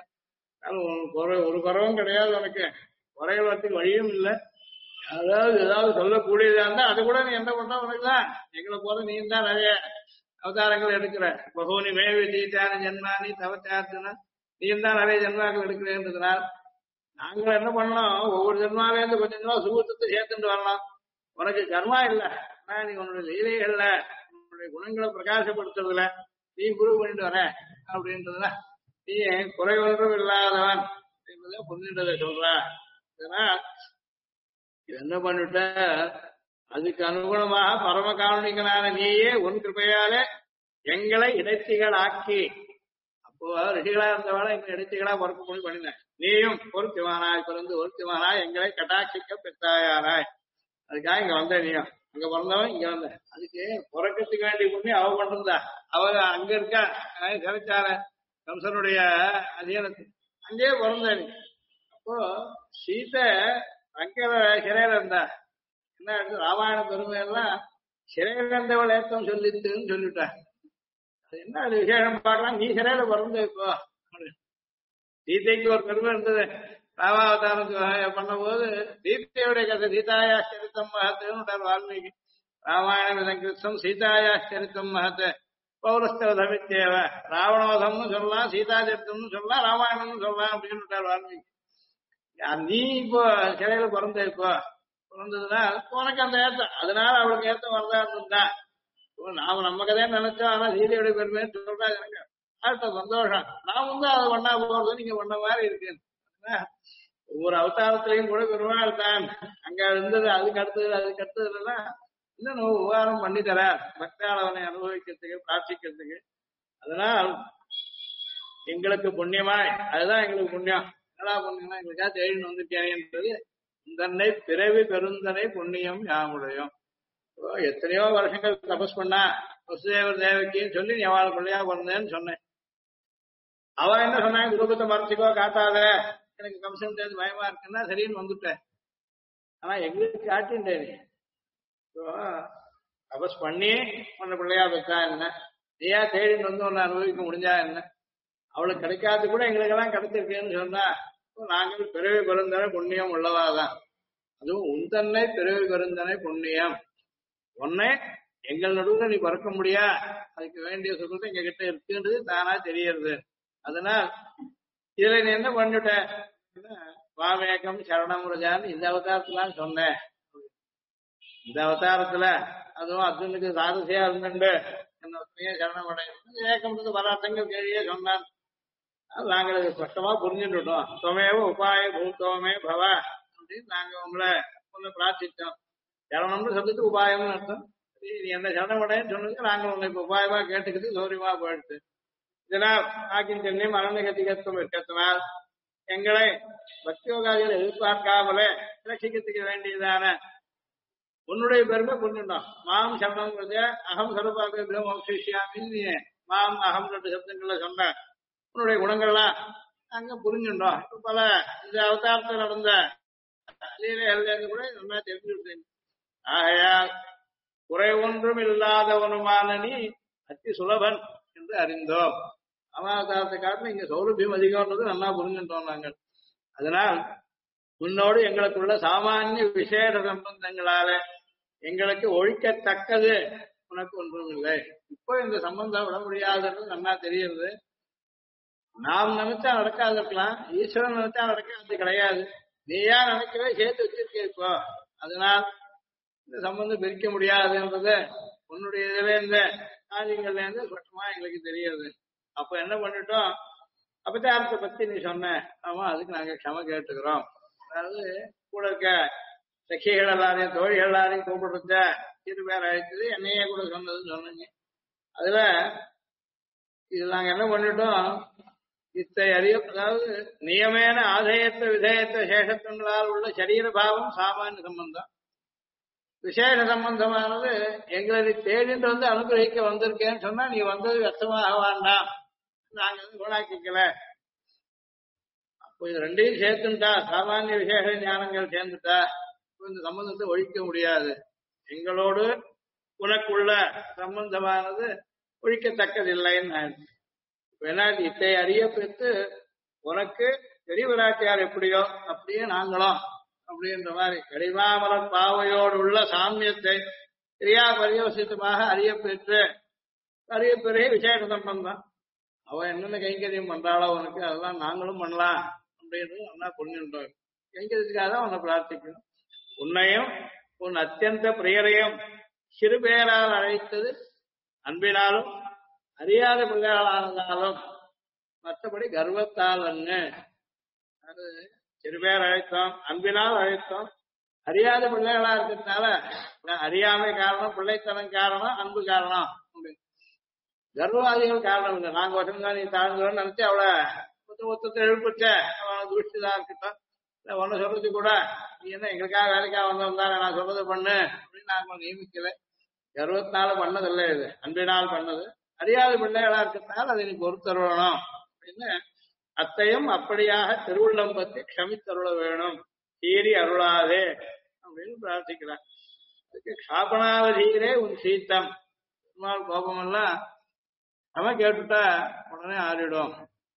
ஒரு குறவும் கிடையாது உனக்கு, குறைகள் வரத்துக்கு வழியும் இல்லை. அதாவது ஏதாவது சொல்லக்கூடியதா இருந்தா அது கூட நீ என்ன பண்ற உனக்கு தான். எங்களை போல நீ தான் நிறைய அவதாரங்கள் எடுக்கிற. பகோனி மேவி தீட்டான ஜென்மானி தவச்சாத்துனா நீ தான் நிறைய ஜென்மாக்கள் எடுக்கிறேன்றதுனால் நாங்கள் என்ன பண்ணோம், ஒவ்வொரு ஜென்மாவிலேருந்து கொஞ்சம் கொஞ்சமா சுகத்தை சேர்த்துட்டு வரலாம். உனக்கு கர்மா இல்லை, ஆனா நீ உன்னுடைய லீலைகள்ல உன்னுடைய குணங்களை பிரகாசப்படுத்துறதுல நீ குரு பண்ணிட்டு வர அப்படின்றதுல நீ குறை ஒன்றும் இல்லாதவன் அப்படின்றத புரிஞ்சுட்டதை சொல்ற. இதனால் இது என்ன பண்ணிட்ட, அதுக்கு அனுகுணமாக பரம காரணிகனான நீயே உன் கிருபையாலே எங்களை இடைத்திகள் ஆக்கி, அப்போ ரிஷிகளா இருந்தவாள எங்களை இடைத்திகளா பொறுப்பு பண்ணி பண்ணின. நீயும் பொருத்திவானாய் பிறந்து ஒருத்திவானாய் எங்களை கட்டாட்சிக்க பெற்றாயாராய். அதுக்காக இங்க வந்த நீயும், அங்க பிறந்தவன் இங்க வந்த. அதுக்கு பிறக்கத்துக்கு வேண்டி பண்ணி அவ பண்றதா. அவ அங்க இருக்கா சிறைச்சார கம்சனுடைய அதீனத்து அங்கேயே பிறந்த நீ. அப்போ சீதை அங்க சிறையில இருந்தா என்ன ராமாயண பெருமையெல்லாம் சிறையில இருந்தவள் ஏத்தம் சொல்லிட்டுன்னு சொல்லிட்டா. அது என்ன அது விசேஷம் பார்க்கலாம், நீ சிறையில பிறந்த இப்போ. சீதைக்கு ஒரு பெருமை இருந்தது. ராமாவதாரம் பண்ண போது சீதையுடைய கதை சீதாயா சரித்தம் மகத்துன்னு வால்மீகி. ராமாயணம் கிருத்தம் சீதாயா சரித்தம் மகத்து பௌரஸ்தவதமித்தேவ. ராவணோதம்னு சொல்லலாம், சீதா சரித்தம்னு சொல்லலாம், ராமாயணம்னு சொல்லலாம் அப்படின்னு வால்மீகி. நீ இப்போ சிறையில பிறந்த இப்போ பிறந்ததுன்னா உனக்கு அந்த ஏத்தம், அதனால அவளுக்கு ஏத்தம் வரதா இருந்தா. நாம நம்ம கதையை நினைச்சோம், ஆனா சீதையுடைய பெருமைன்னு சொல்றாங்க எனக்கு அடுத்த சந்தோஷம். நான் வந்து அதை பண்ணா போறது நீங்க பண்ண மாதிரி இருக்கு. ஒவ்வொரு அவதாரத்திலையும் கூட பெருமாள் தான் அங்க இருந்தது. அதுக்கு அடுத்ததுலாம் இன்னும் உபகாரம் பண்ணி தர பக்தாளவனை அனுபவிக்கிறதுக்கு பிரார்த்திக்கிறதுக்கு. அதனால் எங்களுக்கு புண்ணியமாய், அதுதான் எங்களுக்கு புண்ணியம். என்னடா புண்ணியம்னா எங்களுக்காக தேடின்னு வந்துட்டேன்ன்றது தன்னை பிறவி பெருந்தனை புண்ணியம் யாமுடையும். எத்தனையோ வருஷங்கள் தபஸ் பண்ணா வசுதேவர் தேவக்கின்னு சொல்லி நீ அவள் பிள்ளையா பிறந்தேன்னு சொன்னேன். அவன் என்ன சொன்னாங்க, ரூபத்தை மறைச்சிக்கோ காட்டாத, எனக்கு கம்சன் தேர்ந்து பயமா இருக்குன்னா சரின்னு வந்துட்டேன். ஆனா எங்களுக்கு காட்டின்றேன். தபஸ் பண்ணி உன்னை பிள்ளையா பெற்றா என்ன, நீயா தேடின்னு வந்து உன்னை அனுபவிக்க முடிஞ்சா என்ன, அவளுக்கு கிடைக்காது கூட எங்களுக்கெல்லாம் கிடைச்சிருக்கேன்னு சொன்னா நாங்கள் பிறவி பெருந்தனை புண்ணியம் உள்ளவாதான். அதுவும் உந்தன்னை பிறவி பெருந்தனை புண்ணியம். உன்னை எங்கள் நடுவுல நீ பறக்க முடியா, அதுக்கு வேண்டிய சுகத்தை எங்க கிட்ட இருக்குன்றது தானா தெரியறது. அதனால் இதுல நீ என்ன பண்ணிட்ட, வாமேகம் சரணம் ரஜான்னு இந்த அவதாரத்துலாம் சொன்னேன். இந்த அவதாரத்துல அதுவும் அர்ஜுனுக்கு சாரசியா இருந்துட்டு என்னையே சரணம் அடையும் ஏகம்பது பரார்த்தங்கள் கேள்வியே சொன்னான். அது நாங்கள் இதை ஸ்பஷ்டமா புரிஞ்சுட்டோம். துவமேவ உபாய பூத்தோமே பவ அப்படின்னு நாங்க உங்களை பிரார்த்தித்தோம். சரணம்னு சொல்லிட்டு உபாயம்னு அர்த்தம். சரி, நீ என்ன சரணம் அடையன்னு சொன்னதுக்கு நாங்கள் உங்களை இப்ப உபாயமா கேட்டுக்கிட்டு சௌரியமா போயிடுச்சு. இதனால் ஆக்கின் சென்னையும் அரணகத்திகத்துவம் இருக்கிறதுனால் எங்களை பக்தியோகாதிகளை எதிர்பார்க்காமலே ரட்சிக்கத்துக்க வேண்டியதான உன்னுடைய பெருமை புரிஞ்சுட்டோம். மாம் சரணம் அகம் சர்வாக மோக்ஷிஷ்யாமி மாம் அகம் 2 சப்தங்கள்ல சொன்ன உன்னுடைய குணங்கள்லாம் அங்க புரிஞ்சுட்டோம். இப்ப பல இந்த அவதாரத்தில் நடந்த லீலைகள் கூட நல்லா தெரிஞ்சுட்டேன். ஆகையால் குறை ஒன்றும் இல்லாதவனுமான நீ அத்தி சுலபன் என்று அறிந்தோம். அவதாரத்தை காட்டிலும் இங்க சௌலபியம் அதிகம்ன்றது நல்லா புரிஞ்சுட்டோம் நாங்கள். அதனால் உன்னோடு எங்களுக்குள்ள சாமானிய விசேஷ சம்பந்தங்களால எங்களுக்கு ஒழிக்கத்தக்கது உனக்கு ஒன்றும் இல்லை. இப்போ இந்த சம்பந்தம் விட முடியாதுன்னு நல்லா தெரியுது. நாம் நினைச்சா நடக்காது இருக்கலாம், ஈஸ்வரன் நினைச்சா நடக்காது கிடையாது. நீயா நினைக்கவே சேர்த்து வச்சிருக்க இப்போ. அதனால் இந்த சம்பந்தம் பிரிக்க முடியாதுன்றது உன்னுடைய இதுல இந்த காரியங்கள்ல இருந்து சுத்தமா எங்களுக்கு தெரியுது. அப்ப என்ன பண்ணிட்டோம், அபச்சாரத்தை பத்தி நீ சொன்ன, ஆமா அதுக்கு நாங்க க்ஷம கேட்டுக்கிறோம். அதாவது கூட இருக்க சக்கிகள் எல்லாரையும் தோழிகள் எல்லாரையும் கூப்பிடுறத 2 பேர் அழைத்தது என்னையே கூட சொன்னதுன்னு சொன்னீங்க. அதுல இது நாங்க என்ன பண்ணிட்டோம், இத்தை அறிய அதாவது நியமேன ஆதயத்த விதேயத்த சேஷத்தங்களால் உள்ள சரீர பாவம் சாமானிய சம்பந்தம். விசேஷ சம்பந்தமானது எங்களை தேடிட்டு வந்து அனுகிரகிக்க வந்திருக்கேன்னு சொன்னா நீ வந்தது வெத்தமாக வேண்டாம், நாங்க குணாக்கிக்கல. அப்போ இது ரெண்டையும் சேர்த்துட்டா சாமானிய விசேஷ ஞானங்கள் சேர்ந்துட்டா இந்த சம்பந்தத்தை ஒழிக்க முடியாது. எங்களோடு உனக்குள்ள சம்பந்தமானது ஒழிக்கத்தக்கதில்லைன்னு வேணா இத்தை அறிய பெற்று உனக்கு பெரியவராட்டியார் எப்படியோ அப்படியே நாங்களும் அப்படின்ற மாதிரி கடிமாமலர் பாவையோடு உள்ள சாமியத்தை கிரியா பரியோசித்தமாக அறிய பெரிய விசேஷ சம்பந்தம். அவன் என்னென்ன கைங்கரியம் பண்றாளோ உனக்கு அதெல்லாம் நாங்களும் பண்ணலாம் அப்படின்றது நல்லா புரிஞ்சுட்டோம். கைங்கரியத்துக்காக தான் உன்னை பிரார்த்திக்கணும். உன்னையும் உன் அத்தியந்த பிரியரையும் சிறு பேரால் அழைத்தது அன்பினாலும் அறியாத பிள்ளைகளானதாலும் மற்றபடி கர்வத்தால் அண்ணு. அது சிறு பேர் அழைத்தோம், அன்பினால் அழைத்தோம். அறியாத பிள்ளைகளா இருக்கிறதுனால அறியாமை காரணம், பிள்ளைத்தனம் காரணம், அன்பு காரணம். கர்வவாதிகள் காரணம் இல்லை. நாங்க வசந்தான் நீ தாழ்ந்தோன்னு நினைச்சு அவளை ஒத்தத்தை எழுப்பிச்ச அவனை துஷ்டிதான் இருக்கட்டும். இல்லை ஒன்னு சொல்றது கூட நீ என்ன எங்களுக்காக வேலைக்காக வந்தவன் நான் சொல்றது பண்ணு அப்படின்னு நாங்க நியமிக்கல. கர்வத்தினால பண்ணதில்லை, இது அன்பினால் பண்ணது. அறியாத பிள்ளைகளா இருக்கிறதுனால அதை நீ பொறுத்தருளணும் அப்படின்னு அத்தையும் அப்படியாக திருவுள்ளம் பத்தி க்ஷமித்தருள வேணும், சீறி அருளாதே அப்படின்னு பிரார்த்திக்கிறான். அதுக்கு க்ஷாபனாவதீரே உன் சீத்தம். பெருமாள் கோபமெல்லாம் அவன் கேட்டுட்டா உடனே ஆறிடும்.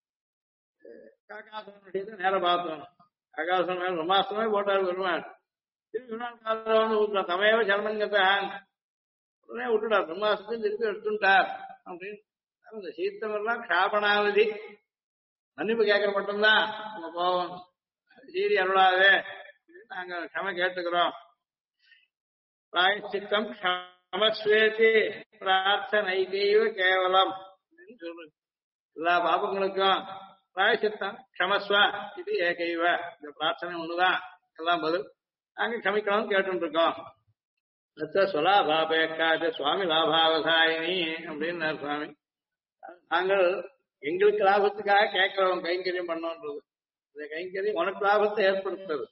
காக்காசனுடைய நேரம் பார்த்தோம். காக்காசன் மேல பிரம்மாஸ்தமே போட்டார் பெருமாள். திருப்பி காலத்துல வந்து ஊட்டுறான், தமையவ சரணங்கத்தான் உடனே விட்டுட்டார். பிரம்மாஸ்தத்தையும் திருப்பி எடுத்துட்டார் அப்படின்னு. அந்த சீத்தம் எல்லாம் க்ஷாபனாவதி, மன்னிப்பு கேட்கற மட்டும்தான் நம்ம போவோம். சீரி அருளாதே நாங்க க்ஷம கேட்டுக்கிறோம். பிராயச்சித்தம் க்ஷமஸ்வேதி பிரார்த்தனைகைவ கேவலம் அப்படின்னு சொல்லு. எல்லா பாபங்களுக்கும் பிராயச்சித்தம் க்ஷமஸ்வ இது ஏகைவ, இந்த பிரார்த்தனை ஒண்ணுதான் எல்லாம் பதில். நாங்க க்ஷமிக்கணும்னு கேட்டு இருக்கோம். சுவாபாபேக்காது சுவாமி லாபாவசாயினி அப்படின்னு சுவாமி. நாங்கள் எங்களுக்கு லாபத்துக்காக கேட்கிறவங்க கைங்கரியம் பண்ணோன்றது. இந்த கைங்கரியம் உனக்கு லாபத்தை ஏற்படுத்துறது.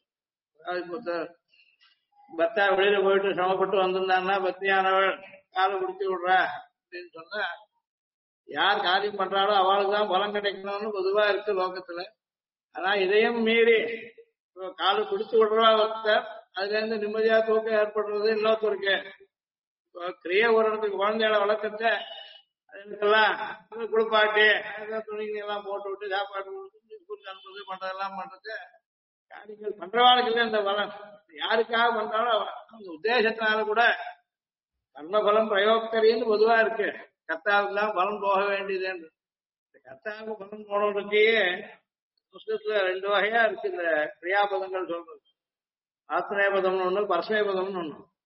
பக்தா வெளியில போயிட்டு சிரமப்பட்டு வந்திருந்தாங்கன்னா பக்தியானவள் காலை குடிச்சு விடுறா அப்படின்னு சொன்னா யார் காரியம் பண்றாளோ அவளுக்கு தான் பலம் கிடைக்கணும்னு பொதுவா இருக்கு லோகத்துல. ஆனா இதையும் மீறி காலை குடிச்சு விடுறா ஒருத்தர், அதுல இருந்து நிம்மதியா தூக்கம் ஏற்படுறது இன்னொருத்தருக்கு. கிரிய ஒரு இடத்துக்கு குழந்தைகளை வளர்க்கறத அதுக்கெல்லாம் குளிப்பாட்டி துணிங்க எல்லாம் போட்டு விட்டு சாப்பாடு அனுப்புறது பண்றதெல்லாம் பண்றது காரியங்கள் பண்றவாளுக்கு இந்த பலம். யாருக்காக பண்றாலும் அந்த உத்தேசத்தினால கூட கர்மபலம் பிரயோக்தரின்னு பொதுவா இருக்கு. கர்த்தாவுக்கு தான் பலம் போக வேண்டியது. இந்த கர்த்தாவுக்கு பலம் போனதுக்கே புஸ்தகத்துல 2 வகையா இருக்கு இந்த கிரியாபதங்கள் சொல்றது. ஆத்மேபதம்னு ஒண்ணு, பரஸ்மேபதம்னு ஒண்ணு.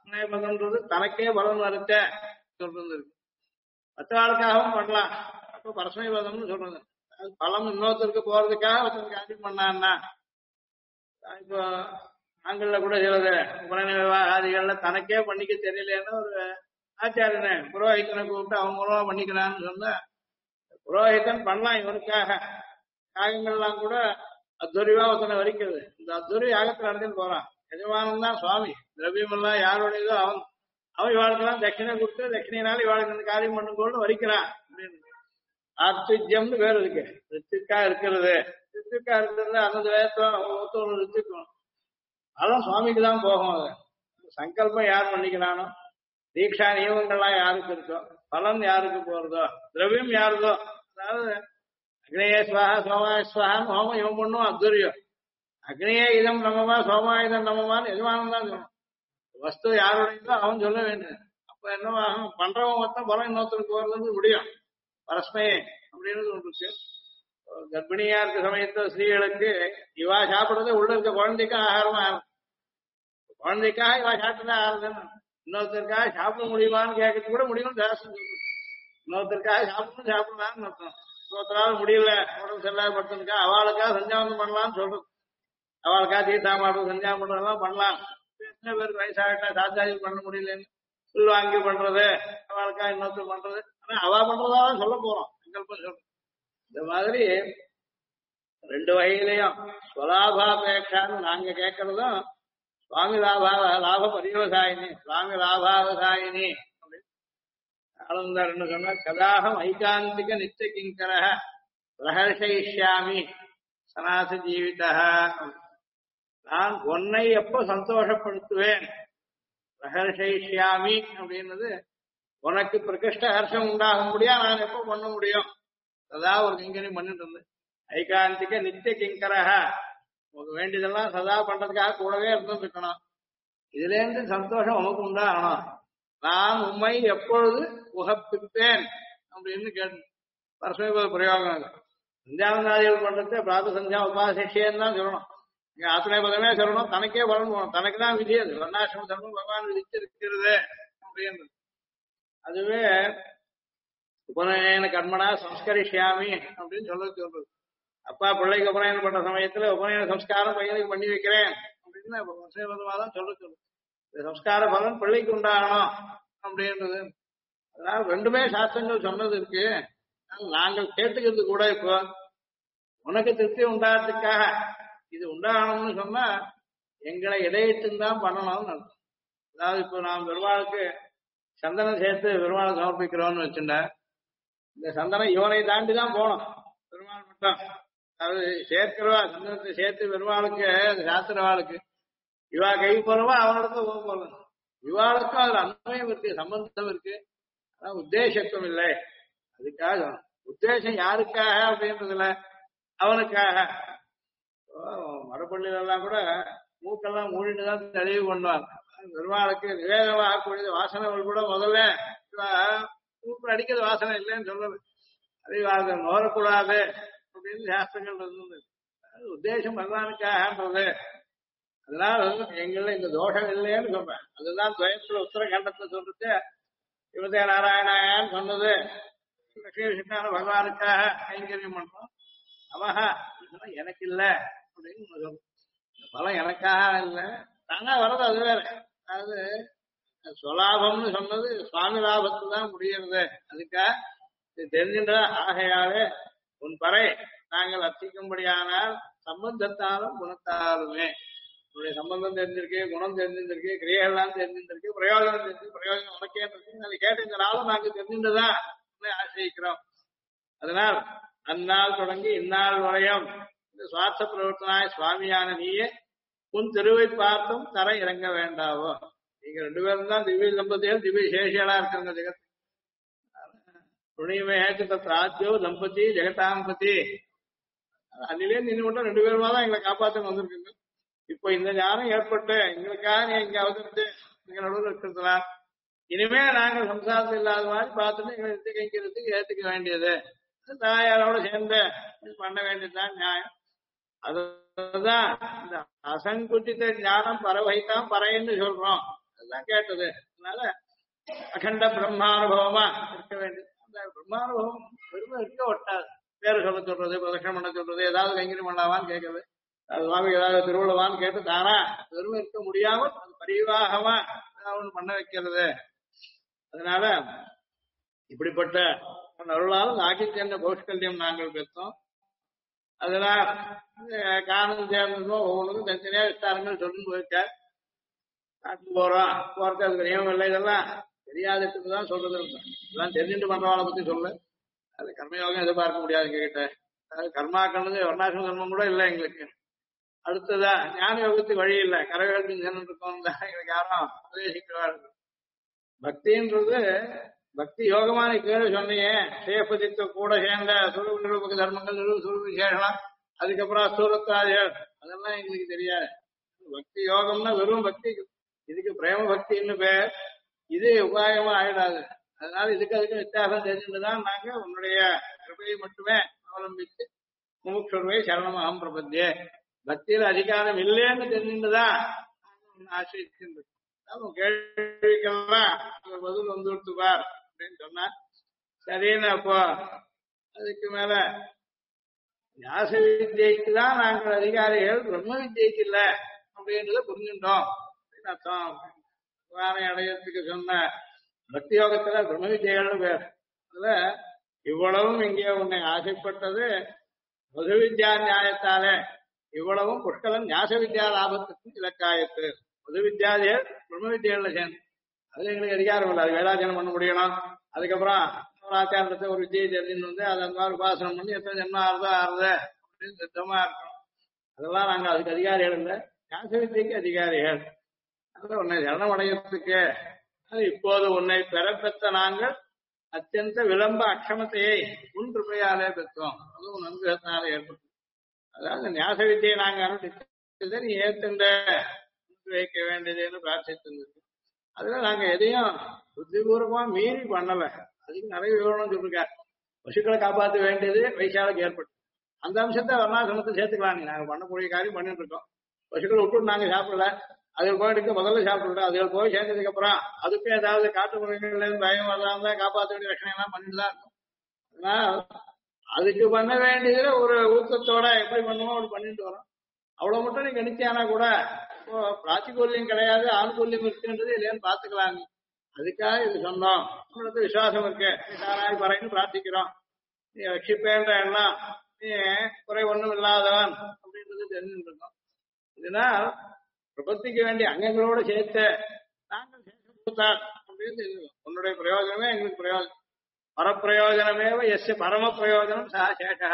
பதம்ன்றது தனக்கே பலன் வருத்த சொல்றது இருக்கு. மற்றவாளுக்காகவும் பண்ணலாம். அப்ப பரஸ்மை பதம்னு சொல்றது. அது பலம் இன்னொருத்தருக்கு போறதுக்காக ஒருத்தர் காரியம் பண்ணான்னா, இப்போ ஆண்கள்ல கூட சிலது உபநயன விவாகாதிகள்ல தனக்கே பண்ணிக்க தெரியலன்னா ஒரு ஆச்சாரியனை புரோஹிதனை கூப்பிட்டு அவங்க மூலமா பண்ணிக்கிறான்னு சொன்னா புரோஹிதன் பண்ணலாம் இவனுக்காக. யாகங்கள்லாம் கூட அத்துரிவா ஒருத்தனை வரிக்கிறது. இந்த அத்துரி யாகத்தில் நடந்துன்னு போறான். எஜமானன் தான் சுவாமி. திரவியம் எல்லாம் யாருடையதோ அவன் அவன் இவாளுக்கெல்லாம் தட்சிணை கொடுத்து தட்சிணையினால இவாளுக்கு இந்த காரியம் பண்ணுங்கன்னு வரிக்கிறான் அப்படின்னு. ஆத்விஜம்னு பேர் இருக்கு. ரித்திக்கா இருக்கிறது. ரித்திக்கா இருக்கிறது அந்தந்த வேதம் ஒருத்தவங்க ரித்திக்கும். அதான் சுவாமிக்கு தான் போகும். அது சங்கல்பம் யார் பண்ணிக்கிறானோ, தீட்சா நியமங்கள்லாம் யாருக்கு இருக்கோ, பலன் யாருக்கு போறதோ, திரவியம் யாருதோ, அதாவது அக்னியே ஸ்வாஹா சோமாய ஸ்வாஹான்னு ஹோமம் இவன் பண்ணும் அத்துரியம். அக்னியே இதம் நமமா சோமாயுதம் நமமான்னு எஜமானம் தான் சொல்லணும். வஸ்து யாருடையதோ அவன் சொல்ல வேண்டியது. அப்ப என்னவாகும், பண்றவன் மொத்தம் பலம் இன்னொருத்தருக்கு வருதுன்னு முடியும். பரஸ்மை அப்படின்னு ஒன்று இருக்கு. கர்ப்பிணியா இருக்க சமயத்துல ஸ்திரீகளுக்கு இவா சாப்பிடுறது உள்ள இருக்க குழந்தைக்கும் ஆகாரமா ஆகும். குழந்தைக்காக இவா சாப்பிட்டுதான் ஆகுதுன்னு இன்னொருத்தருக்காக சாப்பிட முடியுமான்னு கேட்கறது கூட முடியும்னு தாசம் சொல்லுது. இன்னொருத்தருக்காக சாப்பிடலாம்னு அர்த்தம். ஒருத்தரால் முடியல உடம்பு சரியில்லாத படுத்துனுக்கா அவளுக்காக சஞ்சாவனம் பண்ணலாம்னு சொல்றது. அவளுக்காக தீர்த்தா மாடுறது சஞ்சாவனம் பண்றதெல்லாம் பண்ணலாம். எத்தனை பேருக்கு வயசாகிட்டா சாத்தாஜி பண்ண முடியலன்னு புல் வாங்கி பண்றது, அவளுக்காக இன்னொருத்தர் பண்றது. ஆனா அவ பண்றதான் சொல்ல போறோம். சங்கல்பம் சொல்றோம். இந்த மாதிரி ரெண்டு வகையிலையும் ஸ்வலாபாபேட்சான்னு நாங்க கேட்கறதும் சுவாமி லாப பரிவசாயினி சுவாமி லாபாவசாயினி அப்படின்னு ஆளுந்தார் என்ன சொன்னா, கதாகம் ஐகாந்திக நித்திய கிங்கர பிரஹர்ஷயிஷ்யாமி சனாச ஜீவிதா. நான் உன்னை எப்ப சந்தோஷப்படுத்துவேன், பிரஹர்ஷயிஷ்யாமி அப்படின்றது உனக்கு பிரகிருஷ்ட ஹர்ஷம் உண்டாகும்படியா நான் எப்ப பண்ண முடியும். சதா ஒரு கிங்கரையும் பண்ணிட்டு இருந்தேன். ஐகாந்திக நித்திய கிங்கரக உனக்கு வேண்டியதெல்லாம் சதா பண்றதுக்காக கூடவே இருந்துருக்கணும். இதுல இருந்து சந்தோஷம் உனக்கு உண்டாகணும். நான் உண்மை எப்பொழுது உகப்பிப்பேன் அப்படின்னு கேட்டு பரஸ்மை பிரயோகம். சந்தியாவந்தாதிகள் பண்றது பிராத சந்தியா உபாசிஷேன்னு தான் சொல்லணும். இங்க ஆத்மே பதமே சொல்லணும். தனக்கே பலன் போகணும். தனக்கு தான் விதி. அது வர்ணாசிரம தர்மம் பகவான் விதிச்சிருக்கிறது அப்படின்னு. அதுவே உபநயன கர்மனா சம்ஸ்கரிஷ்யாமி அப்படின்னு சொல்றது. அப்பா பிள்ளைக்கு உபநயனம் பண்ற சமயத்துல உபநயன சம்ஸ்காரம் பையனுக்கு பண்ணி வைக்கிறேன் அப்படின்னு தான் சொல்றது. இந்த சம்ஸ்கார பலன் பிள்ளைக்கு உண்டாகணும் அப்படின்றது. அதனால ரெண்டுமே சாஸ்திரங்கள் சொன்னது இருக்கு. நாங்கள் கேட்டுக்கிறது கூட இப்போ உனக்கு திருப்தி உண்டாகிறதுக்காக இது உண்டாகணும்னு சொன்னா எங்களை இடையிட்டு தான் பண்ணணும்னு அர்த்தம். அதாவது இப்போ நாம் பெருமாளுக்கு சந்தனம் சேர்த்து பெருமாளை சமர்ப்பிக்கிறோம்னு வச்சுட்டா இந்த சந்தனம் இவனை தாண்டி தான் போகணும். பெருமாள் மட்டும் அதாவது சேர்க்கிறவா சந்தனத்தை சேர்த்து பெருமாளுக்கு சாத்திரவாளுக்கு இவா கை போறவா அவனிடத்துல போகணும். இவாளுக்கும் அதுல அன்மையும் இருக்கு, சம்பந்தம் இருக்கு. ஆனா உத்தேசத்துவம் இல்லை. அதுக்காக உத்தேசம் யாருக்காக அப்படின்றதுல அவனுக்காக. மரப்பள்ளியில எல்லாம் கூட மூக்கெல்லாம் மூடிட்டுதான் தெளிவு பண்ணுவாங்க. பெருமாளுக்கு நிவேதமாக ஆகக்கூடியது வாசனைகள் கூட முதல்ல மூக்கு அடிக்கிறது வாசனை இல்லைன்னு சொல்றது. அதை நோரக்கூடாது அப்படின்னு சாஸ்திரங்கள் இருந்தது. உத்தேசம் பகவானுக்காகன்றது. அதனால எங்கள இந்த தோஷம் இல்லைன்னு சொல்றேன். அதுதான் துவயத்துல உத்தரகண்டத்துல சொல்றது. யுவதே நாராயணாயான்னு சொன்னது லட்சுமி விஷ்ணு பகவானுக்காக கைங்கரியம் பண்றோம். அவஹா எனக்கு இல்ல அப்படின்னு சொல்றோம். பலம் எனக்காக இல்லை, தானா வர்றது அது வேற. அதாவது சொலாபம்னு சொன்னது சுவாமி லாபத்துல தான் முடியறது. அதுக்காக தெரிஞ்சின்ற ஆகையாவே உன் பறை நாங்கள் அர்ச்சிக்கும்படியானால் சம்பந்தத்தாலும் குணத்தாலுமே. உன்னுடைய சம்பந்தம் தெரிஞ்சிருக்கு, குணம் தெரிஞ்சிருக்கு, கிரியெல்லாம் தெரிஞ்சிருக்கு, பிரயோஜனம் தெரிஞ்சு பிரயோஜனம் உனக்கே இருக்கு. கேட்ட இந்த நாளும் நாங்க தெரிஞ்சின்றதான் ஆசிரிக்கிறோம். அதனால் அந்நாள் தொடங்கி இந்நாள் வரையும் இந்த சுவார்த்த பிரவர்த்தனாய் சுவாமியான நீயே உன் திருவை பார்த்தும் தர இறங்க வேண்டாவோ. நீங்க ரெண்டு பேரும் தான் திவ்ய தம்பதிகள், திவ்ய சேஷிகளா இருக்காங்க ஜெகத். புண்ணியமேக்கு தத்ராஜ்யோ தம்பதி ஜெகதாம்பதி. அதிலே நின்று மட்டும் ரெண்டு பேருமா தான் எங்களை காப்பாற்ற வந்திருக்குங்க. இப்போ இந்த ஞானம் ஏற்பட்டு எங்களுக்காக நீ இங்க அவதரித்து எங்க நடுவில் இருக்கிறதுனா இனிமே நாங்கள் சம்சாரத்தில் இல்லாத மாதிரி பார்த்துட்டு எங்களை எடுத்து கைக்கிறதுக்கு ஏற்றுக்க வேண்டியது தாயாரோட சேர்ந்து பண்ண வேண்டியதுதான் நியாயம். அதுதான் இந்த அசங்குச்சித்த ஞானம் பறவைத்தான் பறைன்னு சொல்றோம். அதுதான் கேட்டது. அதனால அகண்ட பிரம்மானுபவமா இருக்க வேண்டியது. அந்த பிரம்மானுபவம் வெறுமை இருக்க ஒட்டாது. பேரு சொல்ல சொல்றது, பிரதட்சணம் பண்ண சொல்றது, ஏதாவது கைங்கரியம் பண்ணலாமான்னு கேட்கறது, அது சுவாமி ஏதாவது திருவிழாவான்னு கேட்டு தானா வெறுமை இருக்க முடியாமல் அது பரிவாகமா ஏதாவது பண்ண வைக்கிறது. அதனால இப்படிப்பட்ட அருளால் ஆகித்தேர்ந்த பௌஷ்கல்யம் நாங்கள் பெற்றோம். அதெல்லாம் காரணம் சேர்ந்ததும் ஒவ்வொன்றுக்கும் தனித்தனியா விஸ்தாரங்கள் சொல்லி போயிருக்க. காட்டு போறோம், போறது அதுக்கு நியமம் இல்லை, இதெல்லாம் தெரியாததுக்கு தான் சொல்றது. இதெல்லாம் தெரிஞ்சுட்டு பண்றவாளை பத்தி சொல்ல, அது கர்மயோகம் எதிர்பார்க்க முடியாது எங்ககிட்ட. அதாவது கர்மாக்கள் வர்ணாசிரம கர்மம் கூட இல்லை எங்களுக்கு. அடுத்ததா ஞான யோகத்துக்கு வழி இல்லை, கரவேலத்தின் சென்று இருக்கோம் தான் எங்களுக்கு யாரும் உபதேசிக்கிறவாள். பக்தின்றது பக்தி யோகமான கீழே சொன்னியே, சேபதித்து கூட சேர்ந்த சுரூப நிரூபக தர்மங்கள், சுரூப விசேஷம், அதுக்கப்புறம் சூரத்தாதிகள், அதெல்லாம் எங்களுக்கு தெரியாது. பக்தி யோகம்னா வெறும் பக்தி, இதுக்கு பிரேம பக்தின்னு பேர். இது உபாயமா ஆயிடாது. அதனால இதுக்கு அதுக்கு வித்தியாசம் தெரிஞ்சுட்டுதான் நாங்க உன்னுடைய கிருபையை மட்டுமே அவலம்பித்து முமுட்சுவை சரணமகம் பிரபத்தியே, பக்தியில அதிகாரம் இல்லைன்னு தெரிஞ்சுட்டுதான் ஆசிரியிருக்கின்றது. கேள்விக்கெல்லாம் பதில் வந்து கொடுத்துப்பார் அப்படின்னு சொன்னா சரின்னு. அப்போ அதுக்கு மேல ஞாச வித்யைக்கு தான் நாங்கள் அதிகாரிகள், பிரம்ம வித்யைக்கு இல்ல அப்படின்றத புரிஞ்சுட்டோம் அப்படின்னு அர்த்தம். வானை அடையத்துக்கு சொன்ன பக்தி யோகத்துல பிரம்ம வித்யைகள்னு பேர். அதுல இவ்வளவும் இங்கே உன்னை ஆசைப்பட்டது மது வித்யா நியாயத்தாலே, இவ்வளவும் புஷ்கலம் ஞாச வித்யா லாபத்துக்கும் இலக்காயத்து. மது வித்யாதிகள் பிரம்ம வித்யகள்ல சேர்ந்து அதுல எங்களுக்கு அதிகாரம் இல்லை. அது வேதாச்சனம் பண்ண முடியணும். அதுக்கப்புறம் ஒரு ஆச்சாரத்தை ஒரு வித்தியை தெரிஞ்சுன்னு வந்து அதை அந்த மாதிரி உபாசனம் பண்ணி எத்தனை ஜென்மம் ஆறுது அப்படின்னு சித்தமா இருக்கணும். அதெல்லாம் நாங்கள் அதுக்கு அதிகாரிகள் இல்லை, ஞாச வித்தியைக்கு அதிகாரிகள். அதுல உன்னை சரணம் அடையத்துக்கு அது இப்போது உன்னை பெறப்பெற்ற நாங்கள் அத்தியந்த விளம்ப அக்ஷமத்தையை உன் கிருபையாலே பெற்றோம். அதுவும் நன்குனாலே ஏற்படும். அதாவது ஞாச வித்தியை நாங்கள் அனுஷ்டித்ததை நீ ஏத்துண்ட வைக்க வேண்டியதுன்னு பிரார்த்தித்திருந்தது. அதுல நாங்க எதையும் புத்திபூர்வமா மீறி பண்ணல. அதுக்கு நிறைய விவரணம் சொல்லிருக்காரு. பசுக்களை காப்பாற்ற வேண்டியது வைசாலுக்கு ஏற்பட்டு அந்த அம்சத்தை வர்ணாசிரமத்தை சேர்த்துக்கலாம். நாங்க பண்ணக்கூடிய காரியம் பண்ணிட்டு இருக்கோம். பசுக்களை விட்டு நாங்க சாப்பிடல, அதுக்கு போயிட்டு முதல்ல சாப்பிடல, அதுக்கு போய் சேர்ந்ததுக்கு அப்புறம் அதுக்கும் ஏதாவது காட்டு முறைகள்ல பயம் வரலாம் தான் காப்பாற்ற வேண்டிய லட்சணம் எல்லாம் பண்ணிட்டு தான் இருக்கும். ஆனா அதுக்கு பண்ண வேண்டியதுல ஒரு ஊக்கத்தோட எப்படி பண்ணுமோ அப்படி பண்ணிட்டு வரோம். அவ்வளவு மட்டும் நீ கணிச்சானா கூட இப்போ பிராத்திகூல்யம் கிடையாது, ஆணுகூல்யம் இருக்குன்றது இல்லையான்னு பாத்துக்கலாம். அதுக்காக இது சொன்னோம். உங்களுக்கு விசுவாசம் இருக்கு, சாராய் பறைன்னு பிரார்த்திக்கிறோம். நீ ரட்சிப்பேன்ற எண்ணம், நீ குறை ஒண்ணும் இல்லாதவன் அப்படின்றது தெரிஞ்சுட்டு இருக்கோம். இதனால் பிரபத்திக்க வேண்டிய அங்கங்களோட சேர்த்து நாங்கள் சேர்த்தார் அப்படின்னு தெரிஞ்சுக்கோம். உன்னுடைய பிரயோஜனமே எங்களுக்கு பிரயோஜனம். பரப்பிரயோஜனமே எஸ் பரம பிரயோஜனம் சா சேஷா.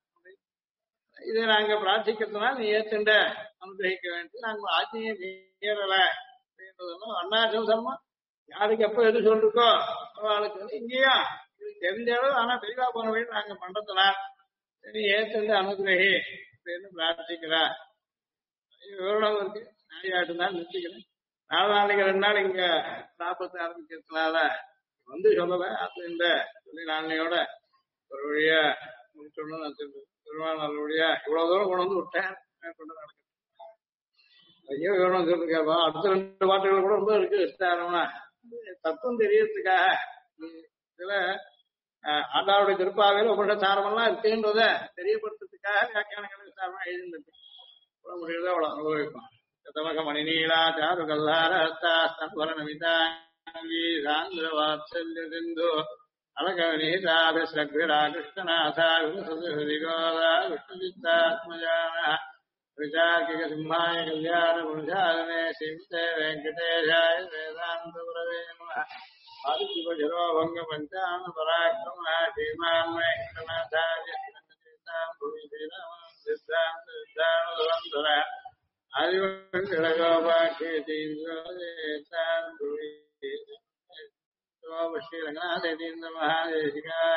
இதை நாங்க பிரார்த்திக்கிறதுனால நீ ஏத்துண்ட அனுகிரகிக்க வேண்டியது. நாங்க ஆத்மீய மீறல அப்படின்றதெல்லாம் அண்ணாச்சம் சர்மம் யாருக்கு எப்ப எது சொல்லிருக்கோ அவளுக்கு வந்து இங்கேயும் தெரிஞ்ச அளவு ஆனா தெளிவா போன வழி நாங்க பண்றதுனா நீ ஏத்துண்ட அனுகிரகி அப்படின்னு பிரார்த்திக்கிறா. விவரணம் இருக்கு, நாயாட்டு தான் நிறுத்திக்கிறேன். 4 நாளைக்கு 2 நாள் இங்க 40 ஆரம்பிக்கிறதுனால வந்து சொல்லல. அது இந்த சொல்லி நாளையோட ஒரு வழியா முடிச்சோன்னு நான் பெருமாள் நல்லபடியா இவ்வளவு தூரம் கொண்டு வந்து விட்டேன். ஐயோ விவரம் சொல்லிருக்கா. அடுத்த 2 பாட்டுகள் கூட ரொம்ப இருக்கு விஸ்தாரமா. தத்துவம் தெரியறதுக்காக இதுல ஆண்டாவுடைய திருப்பாவையில உபநிஷசாரமெல்லாம் இருக்குன்றத தெரியப்படுத்துறதுக்காக வியாக்கியானங்கள் விஸ்தாரமா எழுதிருக்கு. இவ்வளவு முடியறதோ அவ்வளவு அனுபவிக்கும். சதமக மணிநீலா சாரு கல்லாரஸ்தாஸ்தவரணமிதாங்கி சாந்திர வாத்சல்ய சிந்து அலகவனீதாபிஸ்ரக்விரா கிருஷ்ணநாதா விஷ்ணுகோதா விஷ்ணுசித்தாத்மஜான விசார்க்கிக சிம்மாய கல்யாண குணசாதனே ஸ்ரீமதே வெங்கடேஷாய வேதாந்த குரவே நமः. ஆதிசிவஜரோ பங்க பஞ்சான பராக்கிரம ஸ்ரீமான் வெங்கடநாதாரிய சித்தாந்த சித்தாந்தர ஆதிவங்கோபாட்சி ஸ்ரீ ரங்கநாதேந்திர மகாதேசிகாய